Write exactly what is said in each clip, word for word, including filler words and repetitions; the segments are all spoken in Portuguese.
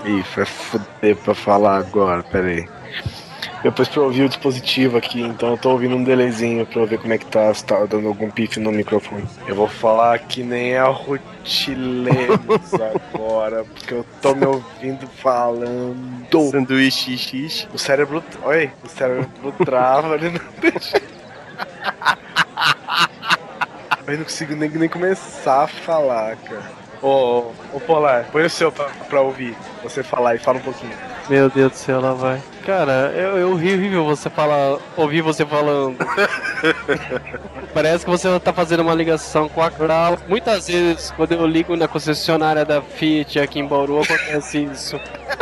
Ih, vai foder pra falar agora, pera aí. Depois pra ouvir o dispositivo aqui, então eu tô ouvindo um delayzinho pra eu ver como é que tá, se tá dando algum pife no microfone. Eu vou falar que nem a Rutilemos agora, porque eu tô me ouvindo falando. Sanduíche xixi. O cérebro. Oi, o cérebro trava, ele não deixa. Eu não consigo nem, nem começar a falar, cara. Ô, ô Polar, põe o seu pra, pra ouvir você falar e fala um pouquinho. Meu Deus do céu, lá vai. Cara, eu, eu ri horrível você falar, ouvir você falando. Parece que você tá fazendo uma ligação com a Crau. Muitas vezes, quando eu ligo na concessionária da Fiat aqui em Bauru, acontece isso.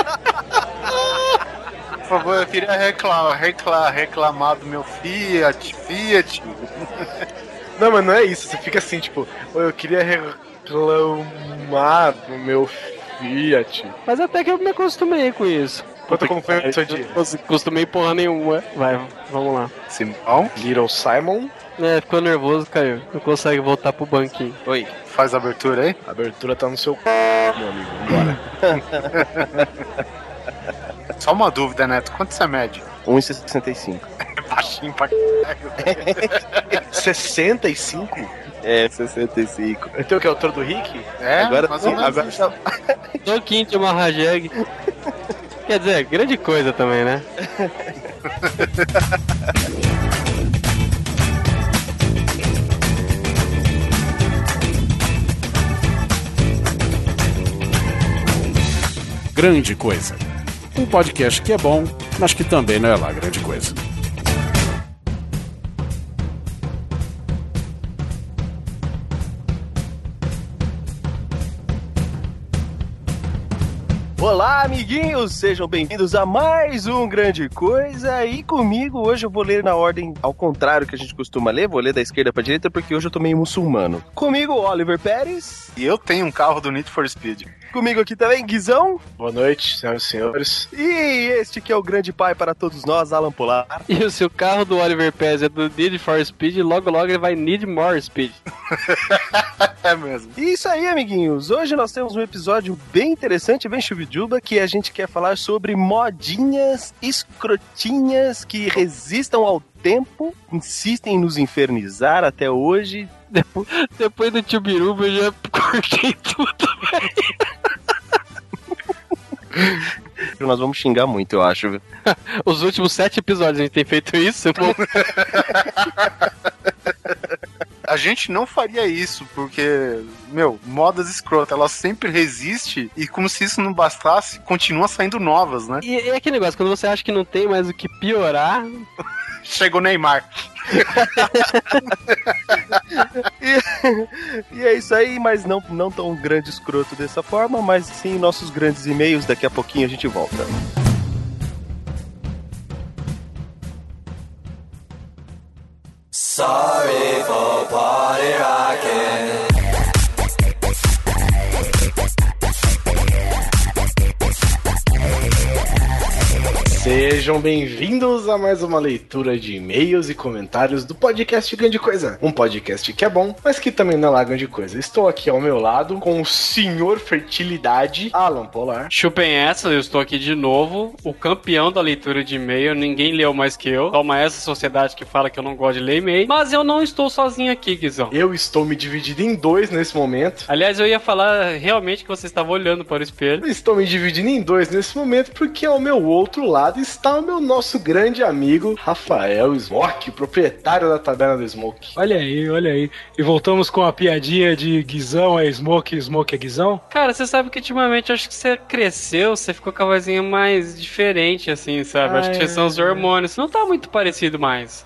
Por favor, eu queria reclamar, reclamar, reclamar do meu Fiat, Fiat. Não, mas não é isso, você fica assim, tipo, eu queria reclamar do meu Fiat. Mas até que eu me acostumei com isso. Conta como foi o seu dia. Não acostumei porra nenhuma. Vai, vamos lá. Simão? Little Simon? É, ficou nervoso, caiu. Não consegue voltar pro banquinho. Oi, faz a abertura aí? A abertura tá no seu c... meu amigo, bora. Só uma dúvida, Neto, quanto você mede? um e sessenta e cinco. É baixinho pra caralho. sessenta e cinco? É, sessenta e cinco. Então o que é o autor do Rick? É, Agora, mais ou menos agora isso. tá... Toquinho de uma Rajeg. Quer dizer, grande coisa também, né? Grande Coisa. Um podcast que é bom, mas que também não é lá grande coisa. Olá, amiguinhos! Sejam bem-vindos a mais um Grande Coisa. E comigo, hoje eu vou ler na ordem ao contrário que a gente costuma ler. Vou ler da esquerda pra direita porque hoje eu tô meio muçulmano. Comigo, Oliver Pérez. E eu tenho um carro do Need for Speed. Comigo aqui também, Guizão. Boa noite, senhoras e senhores. E este que é o grande pai para todos nós, Alan Polar. E o seu carro do Oliver Pérez é do Need for Speed, logo logo ele vai Need More Speed. É mesmo. E isso aí, amiguinhos. Hoje nós temos um episódio bem interessante, bem chubiduba, que a gente quer falar sobre modinhas escrotinhas que resistam ao tempo, insistem em nos infernizar até hoje. Depois, depois do Tchubiruba eu já cortei tudo, velho. Nós vamos xingar muito, eu acho. Viu? Os últimos sete episódios a gente tem feito isso. A gente não faria isso, porque, meu, modas escrotas, ela sempre resiste e como se isso não bastasse, continua saindo novas, né? E é aquele negócio, quando você acha que não tem mais o que piorar... Chegou o Neymar. e, e é isso aí, mas não, não tão grande escroto dessa forma, mas sim nossos grandes e-mails, daqui a pouquinho a gente volta. Sorry for party rocking. Sejam bem-vindos a mais uma leitura de e-mails e comentários do podcast Grande Coisa. Um podcast que é bom, mas que também não é lá grande coisa. Estou aqui ao meu lado com o senhor Fertilidade, Alan Polar. Chupem essa, eu estou aqui de novo, o campeão da leitura de e-mail, ninguém leu mais que eu. Toma essa sociedade que fala que eu não gosto de ler e-mail, mas eu não estou sozinho aqui, Guizão. Eu estou me dividindo em dois nesse momento. Aliás, eu ia falar realmente que você estava olhando para o espelho. Eu estou me dividindo em dois nesse momento porque ao meu outro lado está o meu nosso grande amigo Rafael Smoke, proprietário da Taberna do Smoke. Olha aí, olha aí. E voltamos com a piadinha de Guizão é Smoke, Smoke é Guizão? Cara, você sabe que ultimamente acho que você cresceu, você ficou com a vozinha mais diferente, assim, sabe? Ah, acho que é, são os hormônios. Não tá muito parecido mais.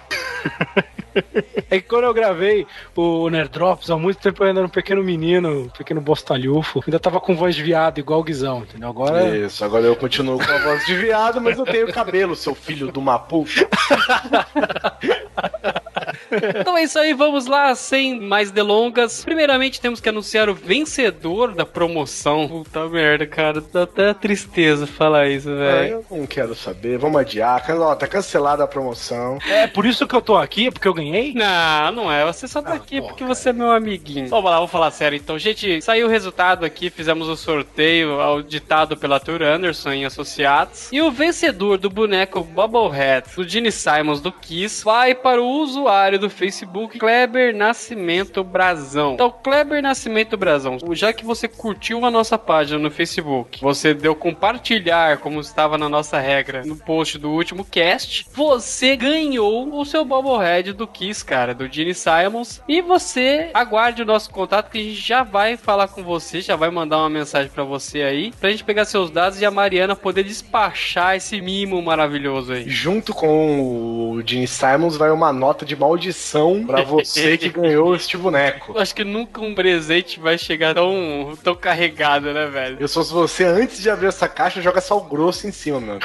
É que quando eu gravei o Nerd Drops, há muito tempo eu ainda era um pequeno menino, um pequeno bostalhufo, ainda tava com voz de viado, igual o Guizão, entendeu? Agora... Isso, agora eu continuo com a voz de viado, mas eu tenho cabelo, seu filho de uma puta. Então é isso aí, vamos lá, sem mais delongas. Primeiramente temos que anunciar o vencedor da promoção. Puta merda, cara, dá até tristeza falar isso, Ah, velho. eu não quero saber, vamos adiar. Ó, tá cancelada a promoção. É por isso que eu tô aqui, é porque eu ganhei? Não, não é. Você só tá Ah, aqui pô, porque cara. você é meu amiguinho. Vamos lá, vamos falar sério. Então, gente, saiu o resultado aqui, fizemos o sorteio auditado pela Tour Anderson em Associados. E o vencedor do boneco Bubblehead, do Gene Simons do Kiss, vai para o usuário do Facebook Kleber Nascimento Brazão. Então, Kleber Nascimento Brazão, já que você curtiu a nossa página no Facebook, você deu compartilhar, como estava na nossa regra, no post do último cast, você ganhou o seu Bubblehead do Kiss, cara, do Gene Simons. E você aguarde o nosso contato que a gente já vai falar com você, já vai mandar uma mensagem pra você aí, pra gente pegar seus dados e a Mariana poder despachar esse mimo maravilhoso aí. Junto com o Gene Simons vai uma nota de maldição pra você que ganhou este boneco. Eu acho que nunca um presente vai chegar tão, tão carregado, né, velho? Eu sou se você, antes de abrir essa caixa, joga sal grosso em cima, mano.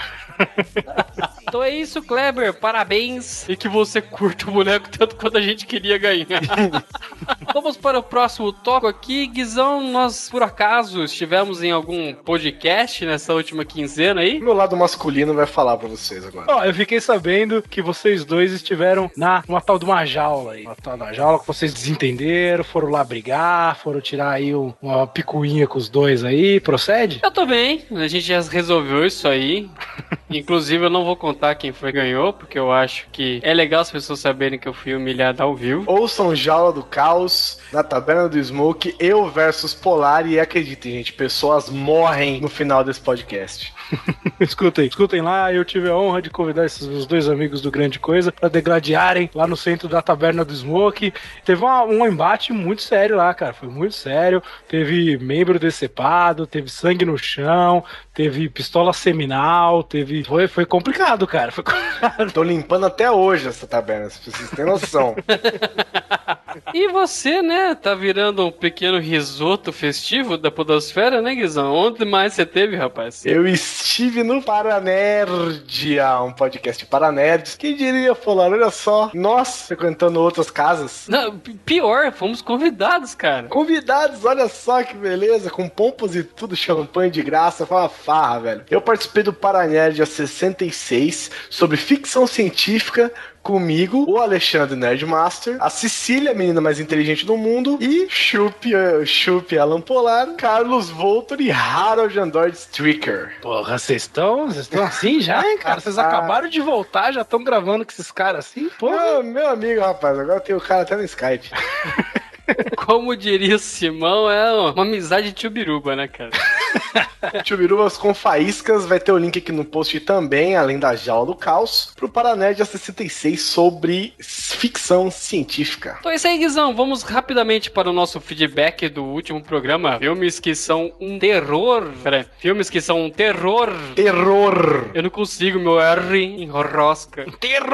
Então é isso, Kleber, parabéns e que você curta o boneco tanto quanto a gente queria ganhar. Vamos para o próximo tópico aqui. Guizão, nós por acaso estivemos em algum podcast nessa última quinzena aí? Meu lado masculino vai falar pra vocês agora. Ó, eu fiquei sabendo que vocês dois estiveram na uma tal de uma jaula aí. Uma tal de uma jaula que vocês desentenderam, foram lá brigar, foram tirar aí um- uma picuinha com os dois aí. Procede? Eu tô bem, a gente já resolveu isso aí. Inclusive eu não vou contar quem foi que ganhou, porque eu acho que é legal as pessoas saberem que eu fui humilhado ao vivo. Ouçam Jaula do Caos, na Taberna do Smoke, eu versus Polar, e acreditem, gente, pessoas morrem no final desse podcast. Escutem, escutem lá, eu tive a honra de convidar esses meus dois amigos do Grande Coisa pra degladiarem lá no centro da Taberna do Smoke. Teve uma- um embate muito sério lá, cara, foi muito sério. Teve membro decepado, teve sangue no chão, teve pistola seminal, teve... Foi, foi complicado, cara, foi complicado. Tô limpando até hoje essa taberna, se vocês têm noção. E você, né, tá virando um pequeno risoto festivo da podosfera, né, Guizão? Onde mais você teve, rapaz? Eu estive no Paranerdia, um podcast para nerds. Quem diria, Polar? Olha só, nós frequentando outras casas. Não, p- pior, fomos convidados, cara. Convidados, olha só que beleza, com pompas e tudo, champanhe de graça, foi uma farra, velho. Eu participei do Paranerdia sessenta e seis sobre ficção científica, comigo, o Alexandre Nerdmaster, a Cecília, a menina mais inteligente do mundo, e Chup, eh, Chup Alan Polar, Carlos Voltor e Harold Android Stricker. Porra, vocês estão vocês estão assim já, hein, cara? Vocês acabaram de voltar, já estão gravando com esses caras assim? Porra. Ah, meu amigo, rapaz, agora tem o cara até no Skype. Como diria o Simão, é uma amizade de Tchubiruba, né, cara? Chubirubas com faíscas, vai ter o link aqui no post também, além da Jaula do Caos, pro Paranerdia sessenta e seis sobre ficção científica. Então é isso aí, Guizão. Vamos rapidamente para o nosso feedback do último programa. Filmes que são um terror. Pera aí. Filmes que são um terror. Terror! Eu não consigo, meu R enrosca.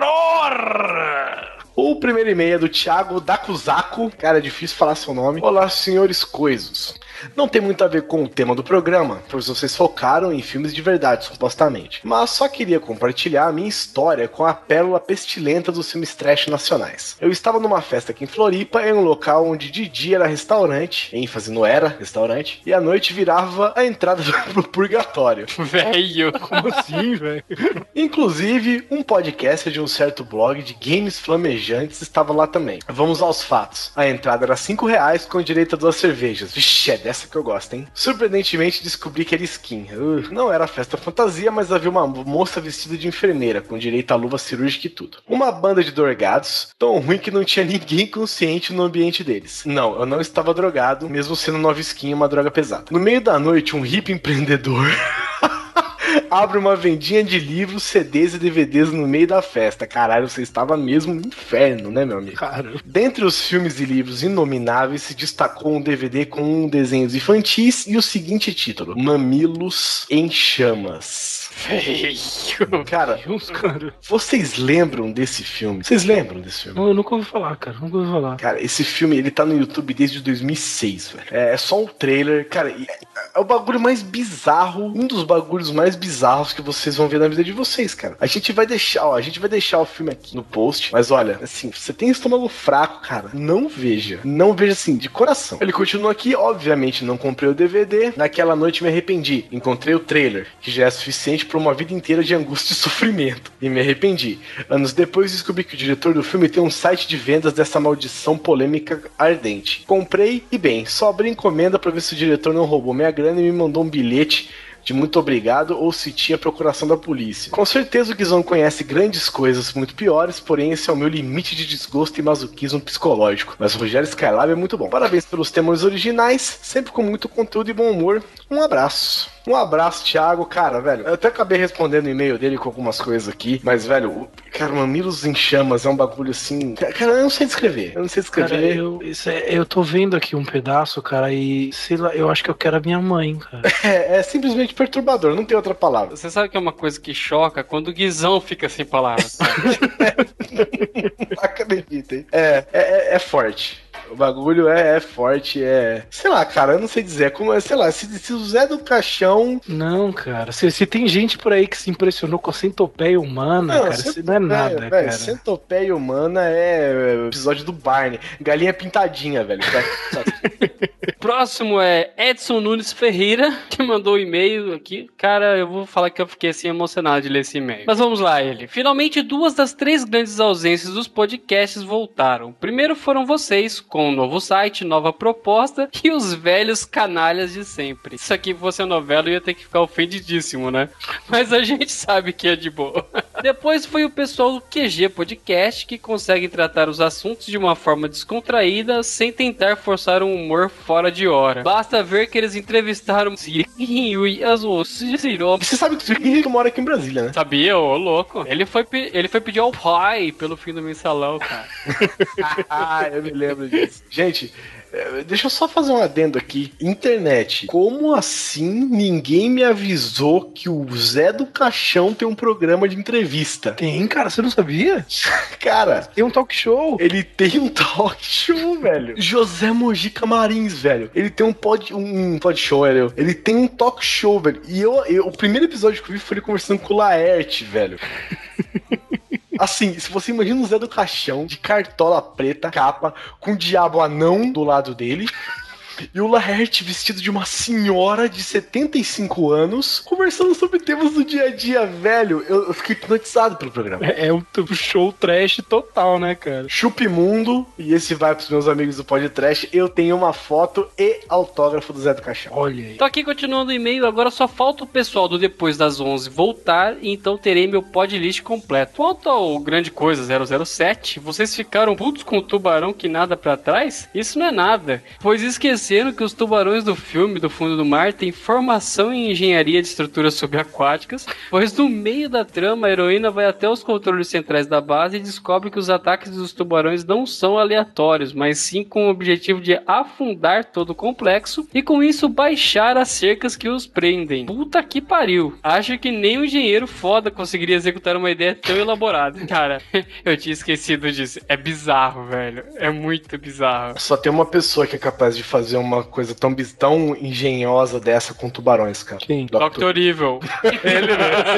Terror! O primeiro e-mail é do Thiago Dakuzako. Cara, é difícil falar seu nome. Olá, senhores coisos. Não tem muito a ver com o tema do programa, pois vocês focaram em filmes de verdade, supostamente. Mas só queria compartilhar a minha história com a pérola pestilenta dos filmes trash nacionais. Eu estava numa festa aqui em Floripa, em um local onde de dia era restaurante, ênfase no era restaurante, e à noite virava a entrada pro purgatório. Velho. Como assim, velho? Inclusive, um podcast de um certo blog de games flamejantes estava lá também. Vamos aos fatos. A entrada era cinco reais com direito a duas cervejas. Vixe, é dessa que eu gosto, hein? Surpreendentemente, descobri que era skin. Uh, não era festa fantasia, mas havia uma moça vestida de enfermeira, com direito a luva cirúrgica e tudo. Uma banda de drogados, tão ruim que não tinha ninguém consciente no ambiente deles. Não, eu não estava drogado, mesmo sendo nova skin uma droga pesada. No meio da noite, um hippie empreendedor... abre uma vendinha de livros, C Ds e D V Ds no meio da festa. Caralho, você estava mesmo no inferno, né, meu amigo? Cara. Dentre os filmes e livros inomináveis, se destacou um D V D com desenhos infantis e o seguinte título: Mamilos em Chamas. Feio. Cara, Deus, cara. vocês lembram desse filme? Vocês lembram desse filme? Não, eu nunca ouvi falar, cara. Nunca ouvi falar. Cara, esse filme, ele tá no YouTube desde dois mil e seis, velho. É, é só um trailer. Cara, é, é o bagulho mais bizarro, um dos bagulhos mais bizarros bizarros que vocês vão ver na vida de vocês, cara. A gente vai deixar, ó, a gente vai deixar o filme aqui no post, mas olha, assim, você tem estômago fraco, cara, não veja. Não veja, assim, de coração. Ele continua aqui, obviamente não comprei o D V D, naquela noite me arrependi. Encontrei o trailer, que já é suficiente para uma vida inteira de angústia e sofrimento. E me arrependi. Anos depois descobri que o diretor do filme tem um site de vendas dessa maldição polêmica ardente. Comprei e bem, só abri encomenda pra ver se o diretor não roubou minha grana e me mandou um bilhete de muito obrigado ou se tinha procuração da polícia. Com certeza o Guizão conhece grandes coisas muito piores, porém esse é o meu limite de desgosto e masoquismo psicológico. Mas o Rogério Skylab é muito bom. Parabéns pelos temas originais, sempre com muito conteúdo e bom humor. Um abraço. Um abraço, Thiago. Cara, velho, eu até acabei respondendo o e-mail dele com algumas coisas aqui, mas, velho, o, cara, Mamilos em Chamas é um bagulho assim... Cara, eu não sei descrever. Eu não sei descrever. Cara, eu, isso é, eu tô vendo aqui um pedaço, cara, e sei lá, eu acho que eu quero a minha mãe, cara. É, é simplesmente perturbador, não tem outra palavra. Você sabe que é uma coisa que choca quando o Guizão fica sem palavras, sabe? Acreditem. É, é, é forte. O bagulho é, é forte, é... Sei lá, cara, eu não sei dizer. Como é, sei lá, se, se o Zé do Caixão... Não, cara. Se, se tem gente por aí que se impressionou com a centopeia humana, não, cara, isso não é nada, velho, cara. Centopeia humana é o episódio do Barney. Galinha pintadinha, velho. Próximo é Edson Nunes Ferreira, que mandou um e-mail aqui. Cara, eu vou falar que eu fiquei assim emocionado de ler esse e-mail. Mas vamos lá, ele. Finalmente, duas das três grandes ausências dos podcasts voltaram. Primeiro foram vocês, com um novo site, nova proposta e os velhos canalhas de sempre. Isso aqui fosse a novela, eu ia ter que ficar ofendidíssimo, né? Mas a gente sabe que é de boa. Depois foi o pessoal do Q G Podcast, que consegue tratar os assuntos de uma forma descontraída, sem tentar forçar um humor fora de hora. Basta ver que eles entrevistaram Você sabe que o Henrique mora aqui em Brasília, né? Sabia, ô louco. Ele foi, ele foi pedir ao pai pelo fim do mensalão, cara. Ah, eu me lembro disso. Gente, deixa eu só fazer um adendo aqui. Internet. Como assim ninguém me avisou que o Zé do Caixão tem um programa de entrevista? Tem, cara, você não sabia? Cara, tem um talk show. Ele tem um talk show, velho. José Mojica Marins, velho. Ele tem um pod, um pod show, velho. Ele tem um talk show, velho. E eu, eu, o primeiro episódio que eu vi foi ele conversando com o Laerte, velho. Assim, se você imagina o Zé do Caixão, de cartola preta, capa, com o diabo anão do lado dele, e o Laerte vestido de uma senhora de setenta e cinco anos, conversando sobre temas do dia a dia, velho. Eu, eu fiquei hipnotizado pelo programa. É, é um show trash total, né, cara? Chupe Mundo, e esse vai pros meus amigos do Pod Trash. Eu tenho uma foto e autógrafo do Zé do Caixão. Olha aí. Tô aqui continuando o e-mail, agora só falta o pessoal do Depois das onze voltar, e então terei meu podlist completo. Quanto ao Grande Coisa zero zero sete, vocês ficaram putos com o tubarão que nada pra trás? Isso não é nada, pois esqueci que os tubarões do filme do fundo do mar têm formação em engenharia de estruturas subaquáticas, pois no meio da trama a heroína vai até os controles centrais da base e descobre que os ataques dos tubarões não são aleatórios, mas sim com o objetivo de afundar todo o complexo e com isso baixar as cercas que os prendem. Puta que pariu. Acho que nem um engenheiro foda conseguiria executar uma ideia tão elaborada. Cara, eu tinha esquecido disso. É bizarro, velho. É muito bizarro. Só tem uma pessoa que é capaz de fazer uma coisa tão, tão engenhosa dessa com tubarões, cara. Quem? doutor Evil. Ele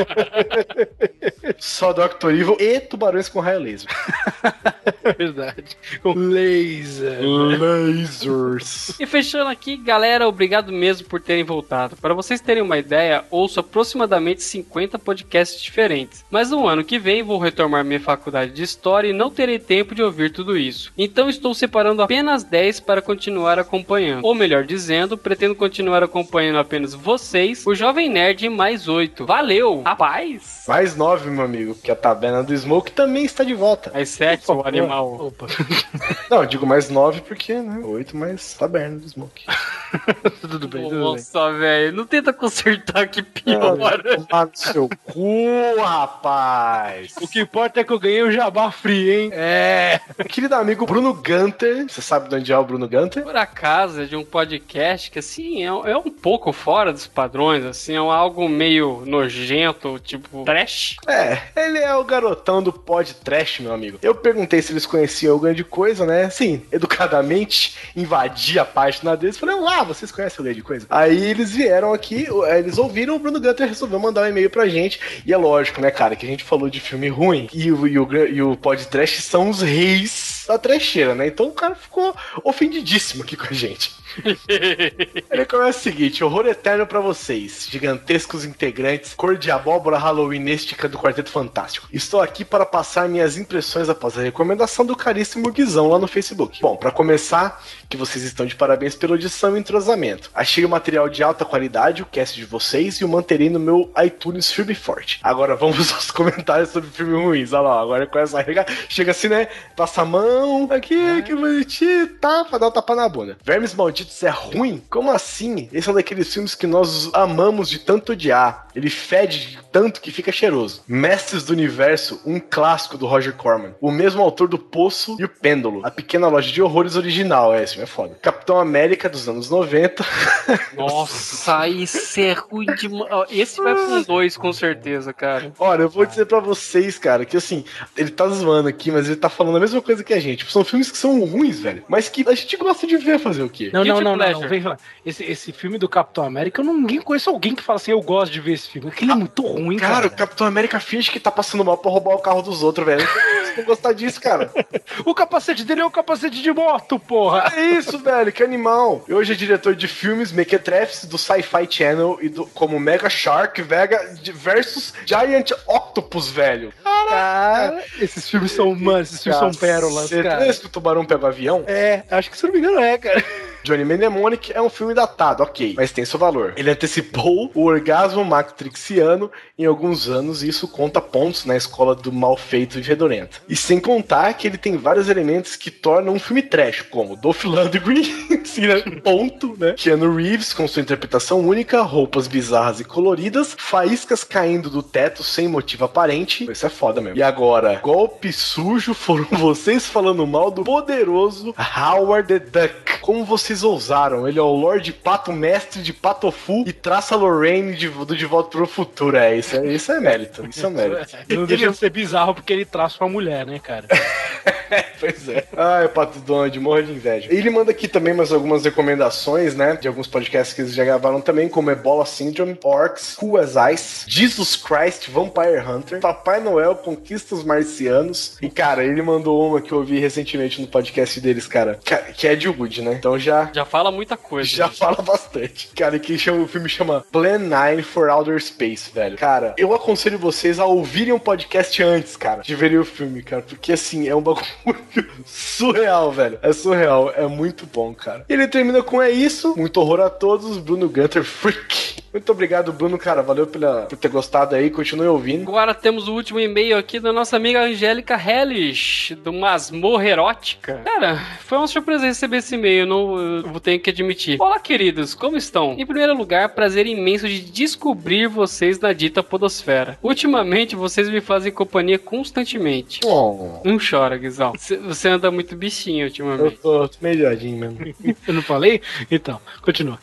mesmo. Só doutor Evil e tubarões com raio laser. Verdade. Com laser. Lasers. E fechando aqui, galera, obrigado mesmo por terem voltado. Para vocês terem uma ideia, ouço aproximadamente cinquenta podcasts diferentes. Mas no ano que vem vou retomar minha faculdade de História e não terei tempo de ouvir tudo isso. Então estou separando apenas dez para continuar acompanhando. Ou melhor dizendo, pretendo continuar acompanhando apenas vocês, o Jovem Nerd e mais oito. Valeu, rapaz! Mais nove, meu amigo, porque a Taberna do Smoke também está de volta. Mais sete, o animal. Opa. Não, eu digo mais nove porque, né? Oito mais Taberna do Smoke. Tudo bem, tudo Nossa, velho, não tenta consertar que pior. Tomar no seu cu, rapaz. O que importa é que eu ganhei o jabá free, hein? É. Querido amigo Bruno Gunter, você sabe de onde é o Bruno Gunter? Por acaso, brasa de um podcast que, assim, é, é um pouco fora dos padrões, assim, é um, algo meio nojento, tipo trash. É, ele é o garotão do pod trash, meu amigo. Eu perguntei se eles conheciam o Grande Coisa, né? Sim, educadamente, invadi a página deles. Falei, ah, vocês conhecem o Grande Coisa? Aí eles vieram aqui, eles ouviram, o Bruno Gunter resolveu mandar um e-mail pra gente. E é lógico, né, cara, que a gente falou de filme ruim e o, e o, e o pod trash são os reis da trecheira, né? Então o cara ficou ofendidíssimo aqui com a gente. Ele começa o seguinte: horror eterno pra vocês, gigantescos integrantes, cor de abóbora halloweenística do Quarteto Fantástico. Estou aqui para passar minhas impressões após a recomendação do caríssimo Guizão lá no Facebook. Bom, pra começar, que vocês estão de parabéns pela audição e entrosamento. Achei o material de alta qualidade, o cast de vocês, e o manterei no meu iTunes firme e forte. Agora vamos aos comentários sobre filmes ruins. Olha lá, agora começa a regar. Chega assim, né? Passa a mão, aqui, é. Que bonitinho, tá? Pra dar um tapa na bunda. Vermes Malditos é ruim? Como assim? Esse é um daqueles filmes que nós amamos de tanto odiar. Ele fede tanto que fica cheiroso. Mestres do Universo, um clássico do Roger Corman. O mesmo autor do Poço e o Pêndulo. A Pequena Loja de Horrores original. É, esse filme é foda. Capitão América dos anos noventa. Nossa, isso é ruim demais. Esse vai com dois, com certeza, cara. Olha, eu vou dizer pra vocês, cara, que assim, ele tá zoando aqui, mas ele tá falando a mesma coisa que a gente. São filmes que são ruins, velho, mas que a gente gosta de ver fazer o quê? Não, não, não, não, não, vem falar. Esse, esse filme do Capitão América, eu não ninguém conheço alguém que fala assim, eu gosto de ver esse filme. Aquele é muito ruim, cara. Cara, o Capitão América finge que tá passando mal pra roubar o carro dos outros, velho. Vocês não gostar disso, cara. O capacete dele é um capacete de moto, porra. É isso, velho, que animal. E hoje é diretor de filmes mequetrefes do Sci-Fi Channel e do, como Mega Shark Vega versus Giant Octopus, velho. Cara, esses filmes são, mano, esses filmes são pérolas, Você cara. Você que o tubarão pega o avião? É, acho que se não me engano é, cara. Johnny Mnemonic é um filme datado, ok, mas tem seu valor. Ele antecipou o orgasmo matrixiano em alguns anos e isso conta pontos na escola do mal feito e fedorento. E sem contar que ele tem vários elementos que tornam um filme trash, como Dolph Lundgren, ponto, né? Keanu Reeves com sua interpretação única, roupas bizarras e coloridas, faíscas caindo do teto sem motivo aparente. Isso é foda mesmo. E agora, golpe sujo foram vocês falando mal do poderoso Howard the Duck. Como vocês ousaram? Ele é o Lorde Pato, mestre de Patofu e traça Lorraine de, do De Volta para o Futuro. É, isso é, isso é mérito. Isso é mérito. Não deixa de ser bizarro porque ele traça uma mulher, né, cara? Pois é. Ai, Pato Donald, morro de inveja. Ele manda aqui também mais algumas recomendações, né? De alguns podcasts que eles já gravaram também, como Ebola Syndrome, Orcs, Cool as Ice, Jesus Christ, Vampire Hunter, Papai Noel, Conquista os Marcianos. E, cara, ele mandou uma que eu ouvi recentemente no podcast deles, cara, que é de Wood, né? Então já... Já fala muita coisa. Já né? fala bastante. Cara, que chama, o filme chama Plan nine for Outer Space, velho. Cara, eu aconselho vocês a ouvirem um podcast antes, cara, de verem o filme, cara, porque, assim, é um bagulho surreal, velho. É surreal. É muito bom, cara. Ele termina com é isso. Muito horror a todos. Bruno Gunter Freak. Muito obrigado, Bruno, cara. Valeu pela, por ter gostado aí. Continue ouvindo. Agora temos o último e-mail aqui da nossa amiga Angélica Hellish, do Masmorra Erótica. Cara, foi uma surpresa receber esse e-mail, não eu vou ter que admitir. Olá, queridos, como estão? Em primeiro lugar, prazer imenso de descobrir vocês na dita podosfera. Ultimamente, vocês me fazem companhia constantemente. Oh. Não chora, Guizão. Você anda muito bichinho ultimamente. Eu tô, tô melhorzinho mesmo. Eu não falei? Então, continua.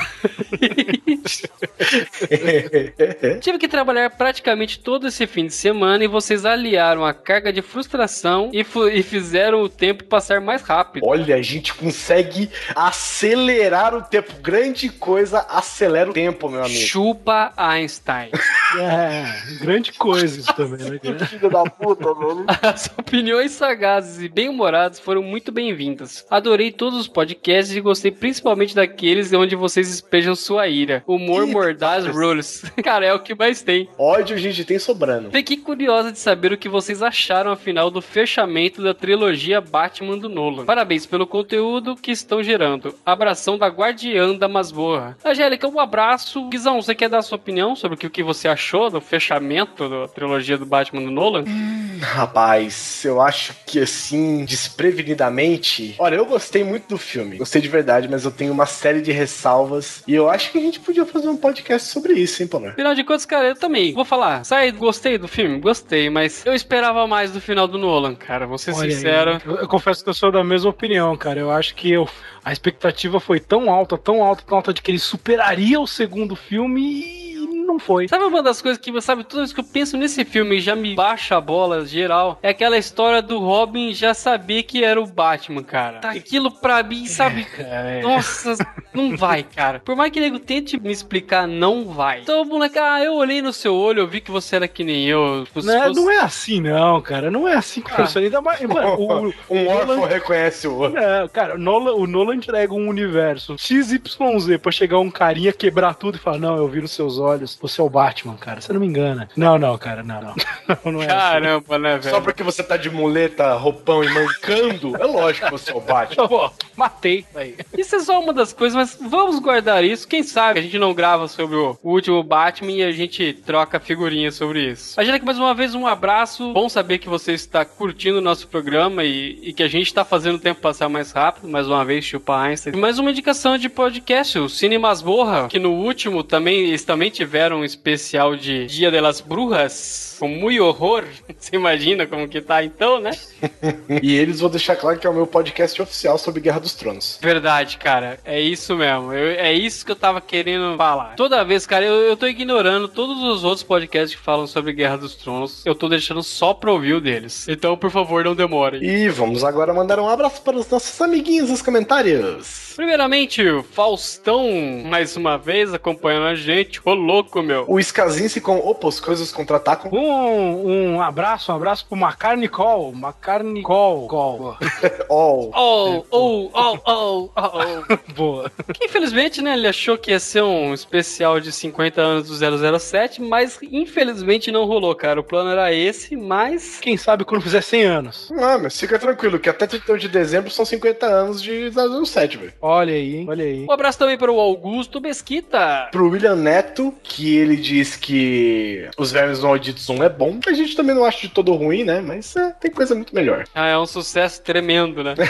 Tive que trabalhar praticamente todo esse fim de semana e vocês aliaram a carga de frustração e, e fizeram o tempo passar mais rápido. Olha, a gente consegue acelerar o tempo. Grande coisa, acelera o tempo, meu amigo. Chupa Einstein. É, grande coisa isso também, né? Filho da puta, mano. As opiniões sagazes e bem-humoradas foram muito bem-vindas. Adorei todos os podcasts e gostei principalmente daqueles onde vocês espejam sua ira. Humor que mordaz tá rules. Cara, é o que mais tem. Ódio a gente tem sobrando. Fiquei curiosa de saber o que vocês acharam afinal do fechamento da trilogia Batman do Nolan. Parabéns pelo conteúdo que estão gerando. Abração da Guardiã da Masmorra. Angélica, um abraço. Guizão, você quer dar a sua opinião sobre o que você achou achou do fechamento da trilogia do Batman do Nolan? Hum, rapaz, eu acho que assim, desprevenidamente... Olha, eu gostei muito do filme. Gostei de verdade, mas eu tenho uma série de ressalvas. E eu acho que a gente podia fazer um podcast sobre isso, hein, Palmer? Afinal de contas, cara, eu também vou falar. Sai, gostei do filme? Gostei, mas eu esperava mais do final do Nolan, cara. Vou ser Olha sincero. aí, eu, eu confesso que eu sou da mesma opinião, cara. Eu acho que eu, a expectativa foi tão alta, tão alta, tão alta de que ele superaria o segundo filme e não foi. Sabe uma das coisas que, sabe, toda vez que eu penso nesse filme e já me baixa a bola geral, é aquela história do Robin já saber que era o Batman, cara. Tá, aquilo pra mim, sabe? É, Nossa, não vai, cara. Por mais que o nego tente me explicar, não vai. Então, moleque, ah, eu olhei no seu olho, eu vi que você era que nem eu. Não, fosse... não é assim, não, cara. Não é assim que ah. funciona. Ainda mais, mano, o, um órfão Nolan... reconhece o outro. É, cara, o Nolan, o Nolan entrega um universo X Y Z pra chegar um carinha, quebrar tudo e falar, não, eu vi nos seus olhos, você é o Batman, cara. Você não me engana. Não, não, cara, não, não. não, não é Caramba, assim. Né, velho? Só porque você tá de muleta, roupão e mancando, é lógico que você é o Batman. Pô, matei. Aí. Isso é só uma das coisas, mas vamos guardar isso. Quem sabe a gente não grava sobre o último Batman e a gente troca figurinhas sobre isso. Agenda, que mais uma vez um abraço. Bom saber que você está curtindo o nosso programa e, e que a gente está fazendo o tempo passar mais rápido. Mais uma vez, Chupa Einstein. E mais uma indicação de podcast, o Cine Masmorra, que no último também, eles também tiveram um especial de Dia das Brujas, com muito horror. Você imagina como que tá então, né? E eles vão deixar claro que é o meu podcast oficial sobre Guerra dos Tronos. Verdade, cara. É isso mesmo. Eu, é isso que eu tava querendo falar. Toda vez, cara, eu, eu tô ignorando todos os outros podcasts que falam sobre Guerra dos Tronos. Eu tô deixando só pra ouvir o deles. Então, por favor, não demorem. E vamos agora mandar um abraço para os nossos amiguinhos nos comentários. Primeiramente, o Faustão, mais uma vez, acompanhando a gente. Ô, louco, meu. O Skazinski com Opa, as coisas contra-atacam. Um, um abraço, um abraço pro Macarnicol. Macarnicol. Call. All. Oh, oh, oh, oh, oh. Boa. Que, infelizmente, né, ele achou que ia ser um especial de cinquenta anos do zero zero sete, mas infelizmente não rolou, cara. O plano era esse, mas... Quem sabe quando fizer cem anos. Não, mas fica tranquilo, que até trinta e um de dezembro são cinquenta anos de zero zero sete, velho. Olha aí, hein? Olha aí. Um abraço também para o Augusto Mesquita. Pro William Neto, que ele diz que Os Vermes Malditos um é bom. A gente também não acha de todo ruim, né? Mas é, tem coisa muito melhor. Ah, é um sucesso tremendo, né?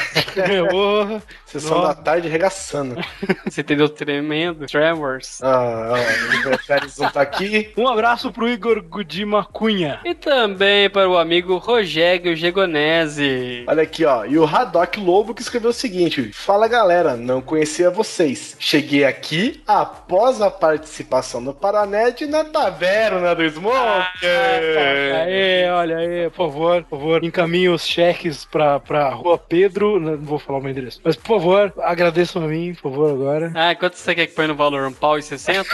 Porra, sessão da tarde regaçando. Você entendeu? Tremendo. Tremors. Ah, o Pérez não tá aqui. Um abraço pro Igor Gudima Cunha. E também para o amigo Rogério Gegonese. Olha aqui, ó. E o Haddock Lobo que escreveu o seguinte: fala, galera, não conhecia vocês. Cheguei aqui após a participação do Paranet na taverna do Smoke. Ah, aê, olha aí, por favor, por favor, encaminhe os cheques pra, pra Rua Pedro. Não vou falar o meu endereço, mas por favor, agradeçam a mim, por favor, agora. Ah, quanto você quer que põe no valor? Um pau e sessenta?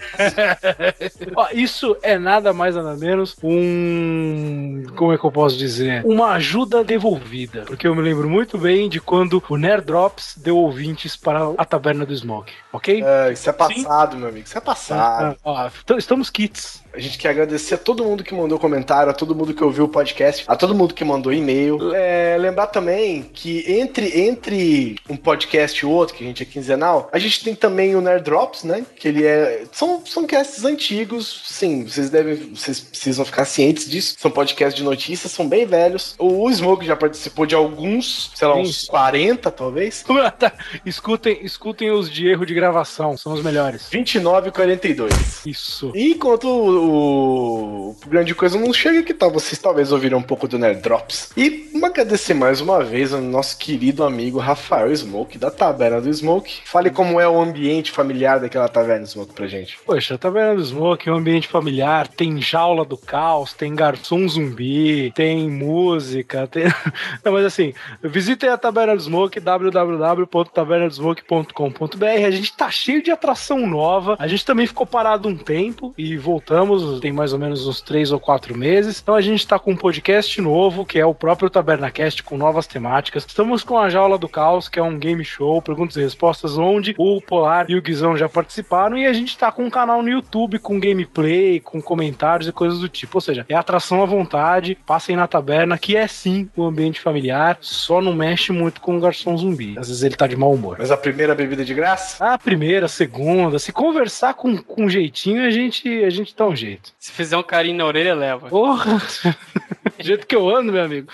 Ó, isso é nada mais nada menos um... como é que eu posso dizer? Uma ajuda devolvida, porque eu me lembro muito bem de quando o Nerd Drops deu ouvintes para a Taverna do Smoke, ok? É, isso é passado, sim, meu amigo, isso é passado. Ah, ó, estamos kits. A gente quer agradecer a todo mundo que mandou comentário, a todo mundo que ouviu o podcast, a todo mundo que mandou e-mail. É, lembrar também que entre, entre um podcast e outro, que a gente é quinzenal, a gente tem também o Nerd Drops, né? Que ele é... São, são casts antigos, sim, vocês devem... Vocês precisam ficar cientes disso. São podcasts de notícias, são bem velhos. O Smoke já participou de alguns, sei lá, sim, uns quarenta, talvez. escutem, escutem os de erro de gravação, são os melhores. vinte e nove e quarenta e dois. Isso. E enquanto o o grande coisa não chega, que tal vocês talvez ouviram um pouco do Nerd Drops. E agradecer mais uma vez ao nosso querido amigo Rafael Smoke, da Taverna do Smoke. Fale como é o ambiente familiar daquela Taverna do Smoke pra gente. Poxa, a Taverna do Smoke é um ambiente familiar, tem jaula do caos, tem garçom zumbi, tem música, tem... Não, mas assim, visitem a Taverna do Smoke, w w w ponto taverna do smoke ponto com ponto b r. A gente tá cheio de atração nova, a gente também ficou parado um tempo e voltamos tem mais ou menos uns três ou quatro meses. Então a gente tá com um podcast novo, que é o próprio TabernaCast, com novas temáticas. Estamos com a Jaula do Caos, que é um game show, perguntas e respostas, onde o Polar e o Guizão já participaram, e a gente tá com um canal no YouTube, com gameplay, com comentários e coisas do tipo. Ou seja, é atração à vontade. vontade, passem na taberna, que é sim um ambiente familiar, só não mexe muito com o garçom zumbi. Às vezes ele tá de mau humor. Mas a primeira bebida de graça? A primeira, a segunda, se conversar com, com jeitinho, a gente, a gente dá um jeito. Se fizer um carinho na orelha, leva. Porra! Do jeito que eu ando, meu amigo.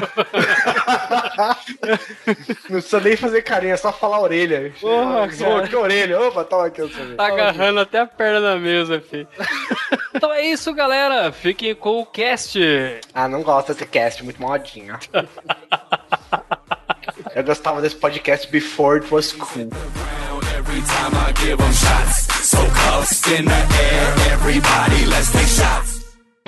Não precisa nem fazer carinho, é só falar a orelha. Porra, cara. Que orelha? Opa, toma aqui. Tá agarrando até a perna na mesa, filho. Então é isso, galera. Fiquem com o cast. Ah, não gosto desse cast, muito modinha. Eu gostava desse podcast before it was cool. Every time I give them shots, so cuffs in the air, everybody let's take shots.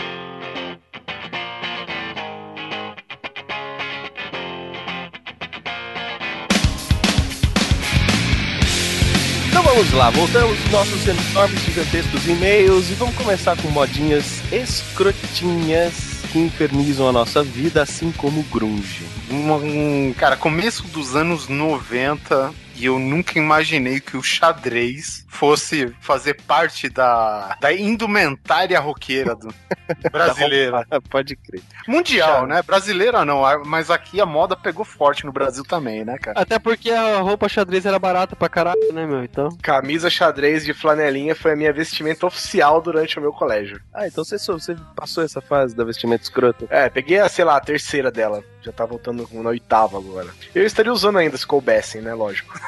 Então vamos lá, voltamos aos nossos enormes, gigantescos e-mails e vamos começar com modinhas escrotinhas que infernizam a nossa vida, assim como o grunge. Um, cara, começo dos anos noventa, e eu nunca imaginei que o xadrez fosse fazer parte da, da indumentária roqueira do brasileira. Pode crer. Mundial, né? Brasileira não, mas aqui a moda pegou forte no Brasil também, né, cara? Até porque a roupa xadrez era barata pra caralho, né, meu? Então. Camisa xadrez de flanelinha foi a minha vestimenta oficial durante o meu colégio. Ah, então você, você passou essa fase da vestimenta escrota. É, peguei a, sei lá, a terceira dela. Já tá voltando na oitava agora. Eu estaria usando ainda se coubessem, né? Lógico.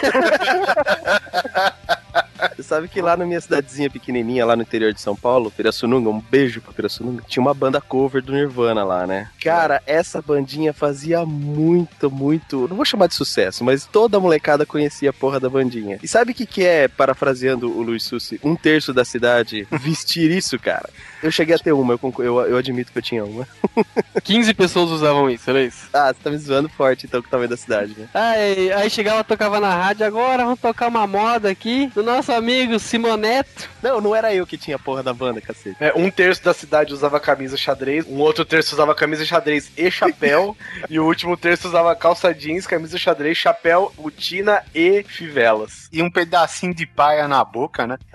Você sabe que lá na minha cidadezinha pequenininha, lá no interior de São Paulo, Pirassununga, um beijo pra Pirassununga, tinha uma banda cover do Nirvana lá, né? Cara, essa bandinha fazia muito, muito, não vou chamar de sucesso, mas toda a molecada conhecia a porra da bandinha. E sabe o que que é, parafraseando o Luiz Sussi, um terço da cidade vestir isso, cara? Eu cheguei a ter uma, eu, concor- eu, eu admito que eu tinha uma. quinze pessoas usavam isso, era isso? Ah, você tá me zoando forte, então, com o tamanho da cidade, né? Aí, aí chegava, tocava na rádio, agora vamos tocar uma moda aqui do nosso amigo Simoneto. Não, não era eu que tinha a porra da banda, cacete. É, um terço da cidade usava camisa xadrez, um outro terço usava camisa xadrez e chapéu, e o último terço usava calça jeans, camisa xadrez, chapéu, botina e fivelas. E um pedacinho de paia na boca, né?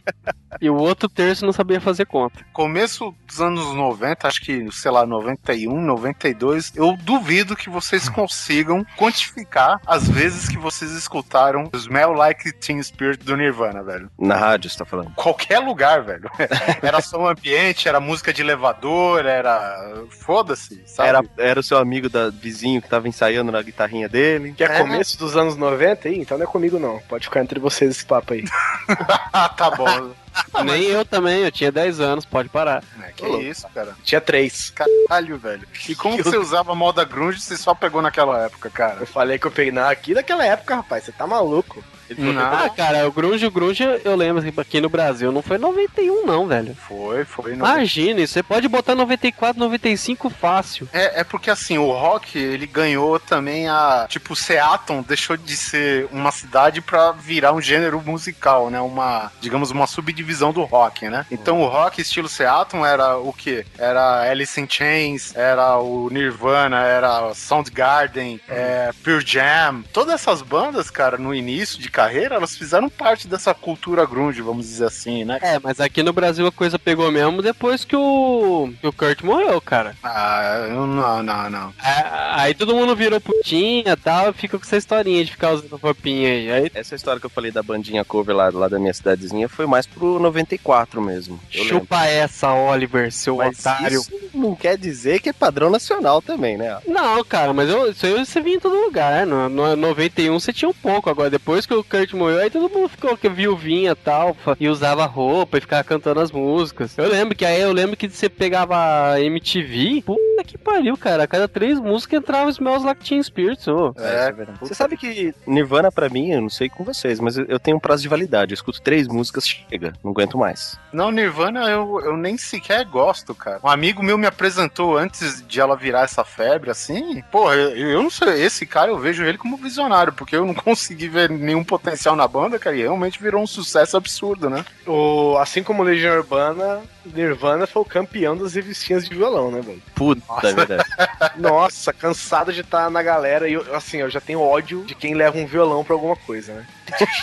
E o outro terço não sabia fazer conta. Começo dos anos noventa, acho que, sei lá, noventa e um, noventa e dois, eu duvido que vocês consigam quantificar as vezes que vocês escutaram Smell Like Teen Spirit do Nirvana, velho. Na rádio, você tá falando? Qualquer lugar, velho. Era som ambiente, era música de elevador, era... Foda-se, sabe? Era, era o seu amigo da, vizinho que tava ensaiando na guitarrinha dele. Que é, é começo dos anos noventa aí? Então não é comigo não. Pode ficar entre vocês esse papo aí. Ah, tá bom. Ah, nem eu também, eu tinha dez anos, pode parar. É, que Ô, isso, cara. Tinha três. Caralho, velho. E como que você usava moda grunge se só pegou naquela época, cara? Eu falei que eu peguei na aqui daquela época, rapaz. Você tá maluco? Não. Ah, cara, o grunge, o grunge, eu lembro que aqui no Brasil não foi noventa e um não, velho. Foi, foi. Imagina, você pode botar noventa e quatro, noventa e cinco fácil. É, é porque assim, o rock, ele ganhou também a... Tipo, Seattle deixou de ser uma cidade pra virar um gênero musical, né? Uma, digamos, uma subdivisão do rock, né? Então o rock estilo Seattle era o quê? Era Alice in Chains, era o Nirvana, era Soundgarden, é, Pearl Jam. Todas essas bandas, cara, no início de carreira, elas fizeram parte dessa cultura grunge, vamos dizer assim, né? É, mas aqui no Brasil a coisa pegou mesmo depois que o, que o Kurt morreu, cara. Ah, eu não, não, não. É, aí todo mundo virou putinha e tal, fica com essa historinha de ficar usando roupinha aí. aí. Essa história que eu falei da bandinha cover lá, lá da minha cidadezinha foi mais pro noventa e quatro mesmo. eu lembro. Chupa essa, Oliver, seu Mas otário. isso não quer dizer que é padrão nacional também, né? Não, cara, mas eu, isso aí você vinha em todo lugar. No, no noventa e um você tinha um pouco. Agora, depois que o Kurt morreu, aí todo mundo ficou que viuvinha e tal, e usava roupa e ficava cantando as músicas. Eu lembro que aí eu lembro que você pegava a M T V, puta que pariu, cara. A cada três músicas entrava Smells Like Teen Spirit. Oh. É, é verdade. Você sabe que Nirvana, pra mim, eu não sei com vocês, mas eu, eu tenho um prazo de validade. Eu escuto três músicas, chega, não aguento mais. Não, Nirvana eu, eu nem sequer gosto, cara. Um amigo meu me apresentou antes de ela virar essa febre, assim. Porra, eu, eu não sei, esse cara eu vejo ele como visionário, porque eu não consegui ver nenhum potencial na banda, cara, e realmente virou um sucesso absurdo, né? O, assim como Legião Urbana, Nirvana foi o campeão das revistinhas de violão, né, velho? Puta, é verdade. Nossa, cansado de estar na galera e eu, assim, eu já tenho ódio de quem leva um violão pra alguma coisa, né?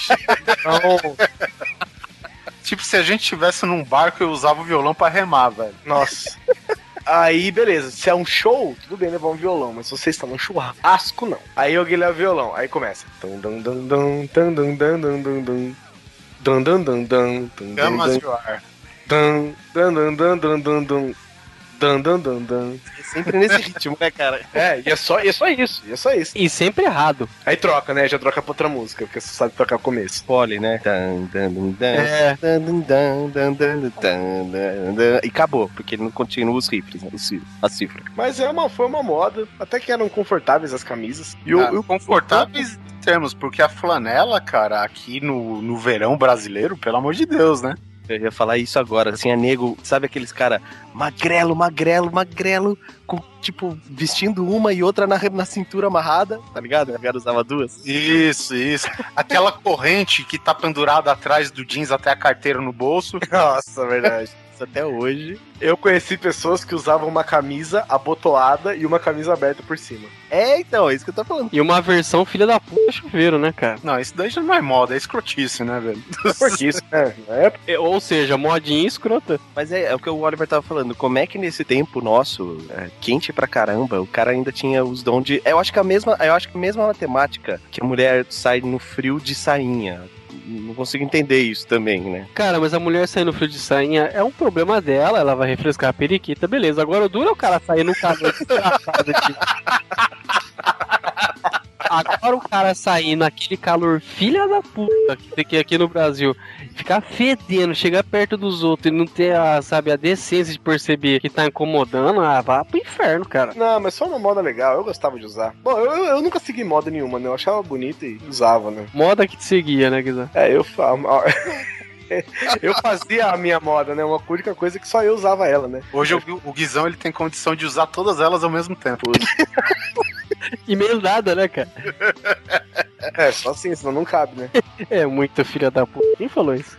Então, tipo, se a gente estivesse num barco, eu usava o violão pra remar, velho. nossa. Aí, beleza, se é um show, tudo bem levar um violão, mas se você está num churrasco, não. Aí alguém leva violão, aí começa. Gamas de ar. Dan, dan, dan, dan. Sempre nesse ritmo, né, cara? É, e é só, e é só isso, e é só isso. E sempre errado. Aí troca, né? Já troca pra outra música, porque você sabe tocar o começo. Pole, né? Dan, dan, dan, dan. É. Dan, dan, dan, dan, dan, dan, dan, dan. E acabou, porque ele não continua os riffs, né? A cifra. Mas é uma, foi uma moda, até que eram confortáveis as camisas. E o, Ah, e o confortáveis termos, porque a flanela, cara, aqui no, no verão brasileiro, pelo amor de Deus, né? Eu ia falar isso agora, assim, é nego, sabe aqueles cara magrelo, magrelo, magrelo, com, tipo, vestindo uma e outra na, na cintura amarrada, tá ligado? A galera usava duas. Isso, isso. Aquela corrente que tá pendurada atrás do jeans até a carteira no bolso. Nossa, verdade. Isso até hoje. Eu conheci pessoas que usavam uma camisa abotoada e uma camisa aberta por cima. É, então, é isso que eu tô falando. E uma versão filha da puta chuveiro, né, cara? Não, isso daí já não é moda, é escrotice, né, velho? É porque isso, né? É, É, ou seja, modinha escrota. Mas é, é o que o Oliver tava falando, como é que nesse tempo nosso, é, quente pra caramba, o cara ainda tinha os dons de... Eu acho que a mesma, eu acho que a mesma matemática que a mulher sai no frio de sainha. Não consigo entender isso também, né? Cara, mas a mulher sair no frio de sainha é um problema dela, ela vai refrescar a periquita, beleza. Agora o duro é o cara sair no calor desgraçado de... Agora o cara sair naquele calor filha da puta que tem aqui, aqui no Brasil, ficar fedendo, chegar perto dos outros e não ter a, sabe, a decência de perceber que tá incomodando, ah, vá pro inferno, cara. não, mas só uma moda legal, eu gostava de usar. Bom, eu, eu, eu nunca segui moda nenhuma, né? Eu achava bonita e usava, né? Moda que te seguia, né, Guizão? É, eu fa- eu fazia a minha moda, né? Uma única coisa que só eu usava ela, né? Hoje eu vi o Guizão, ele tem condição de usar todas elas ao mesmo tempo. E meio nada, né, cara? É, só assim, senão não cabe, né? É muito filha da puta. Quem falou isso?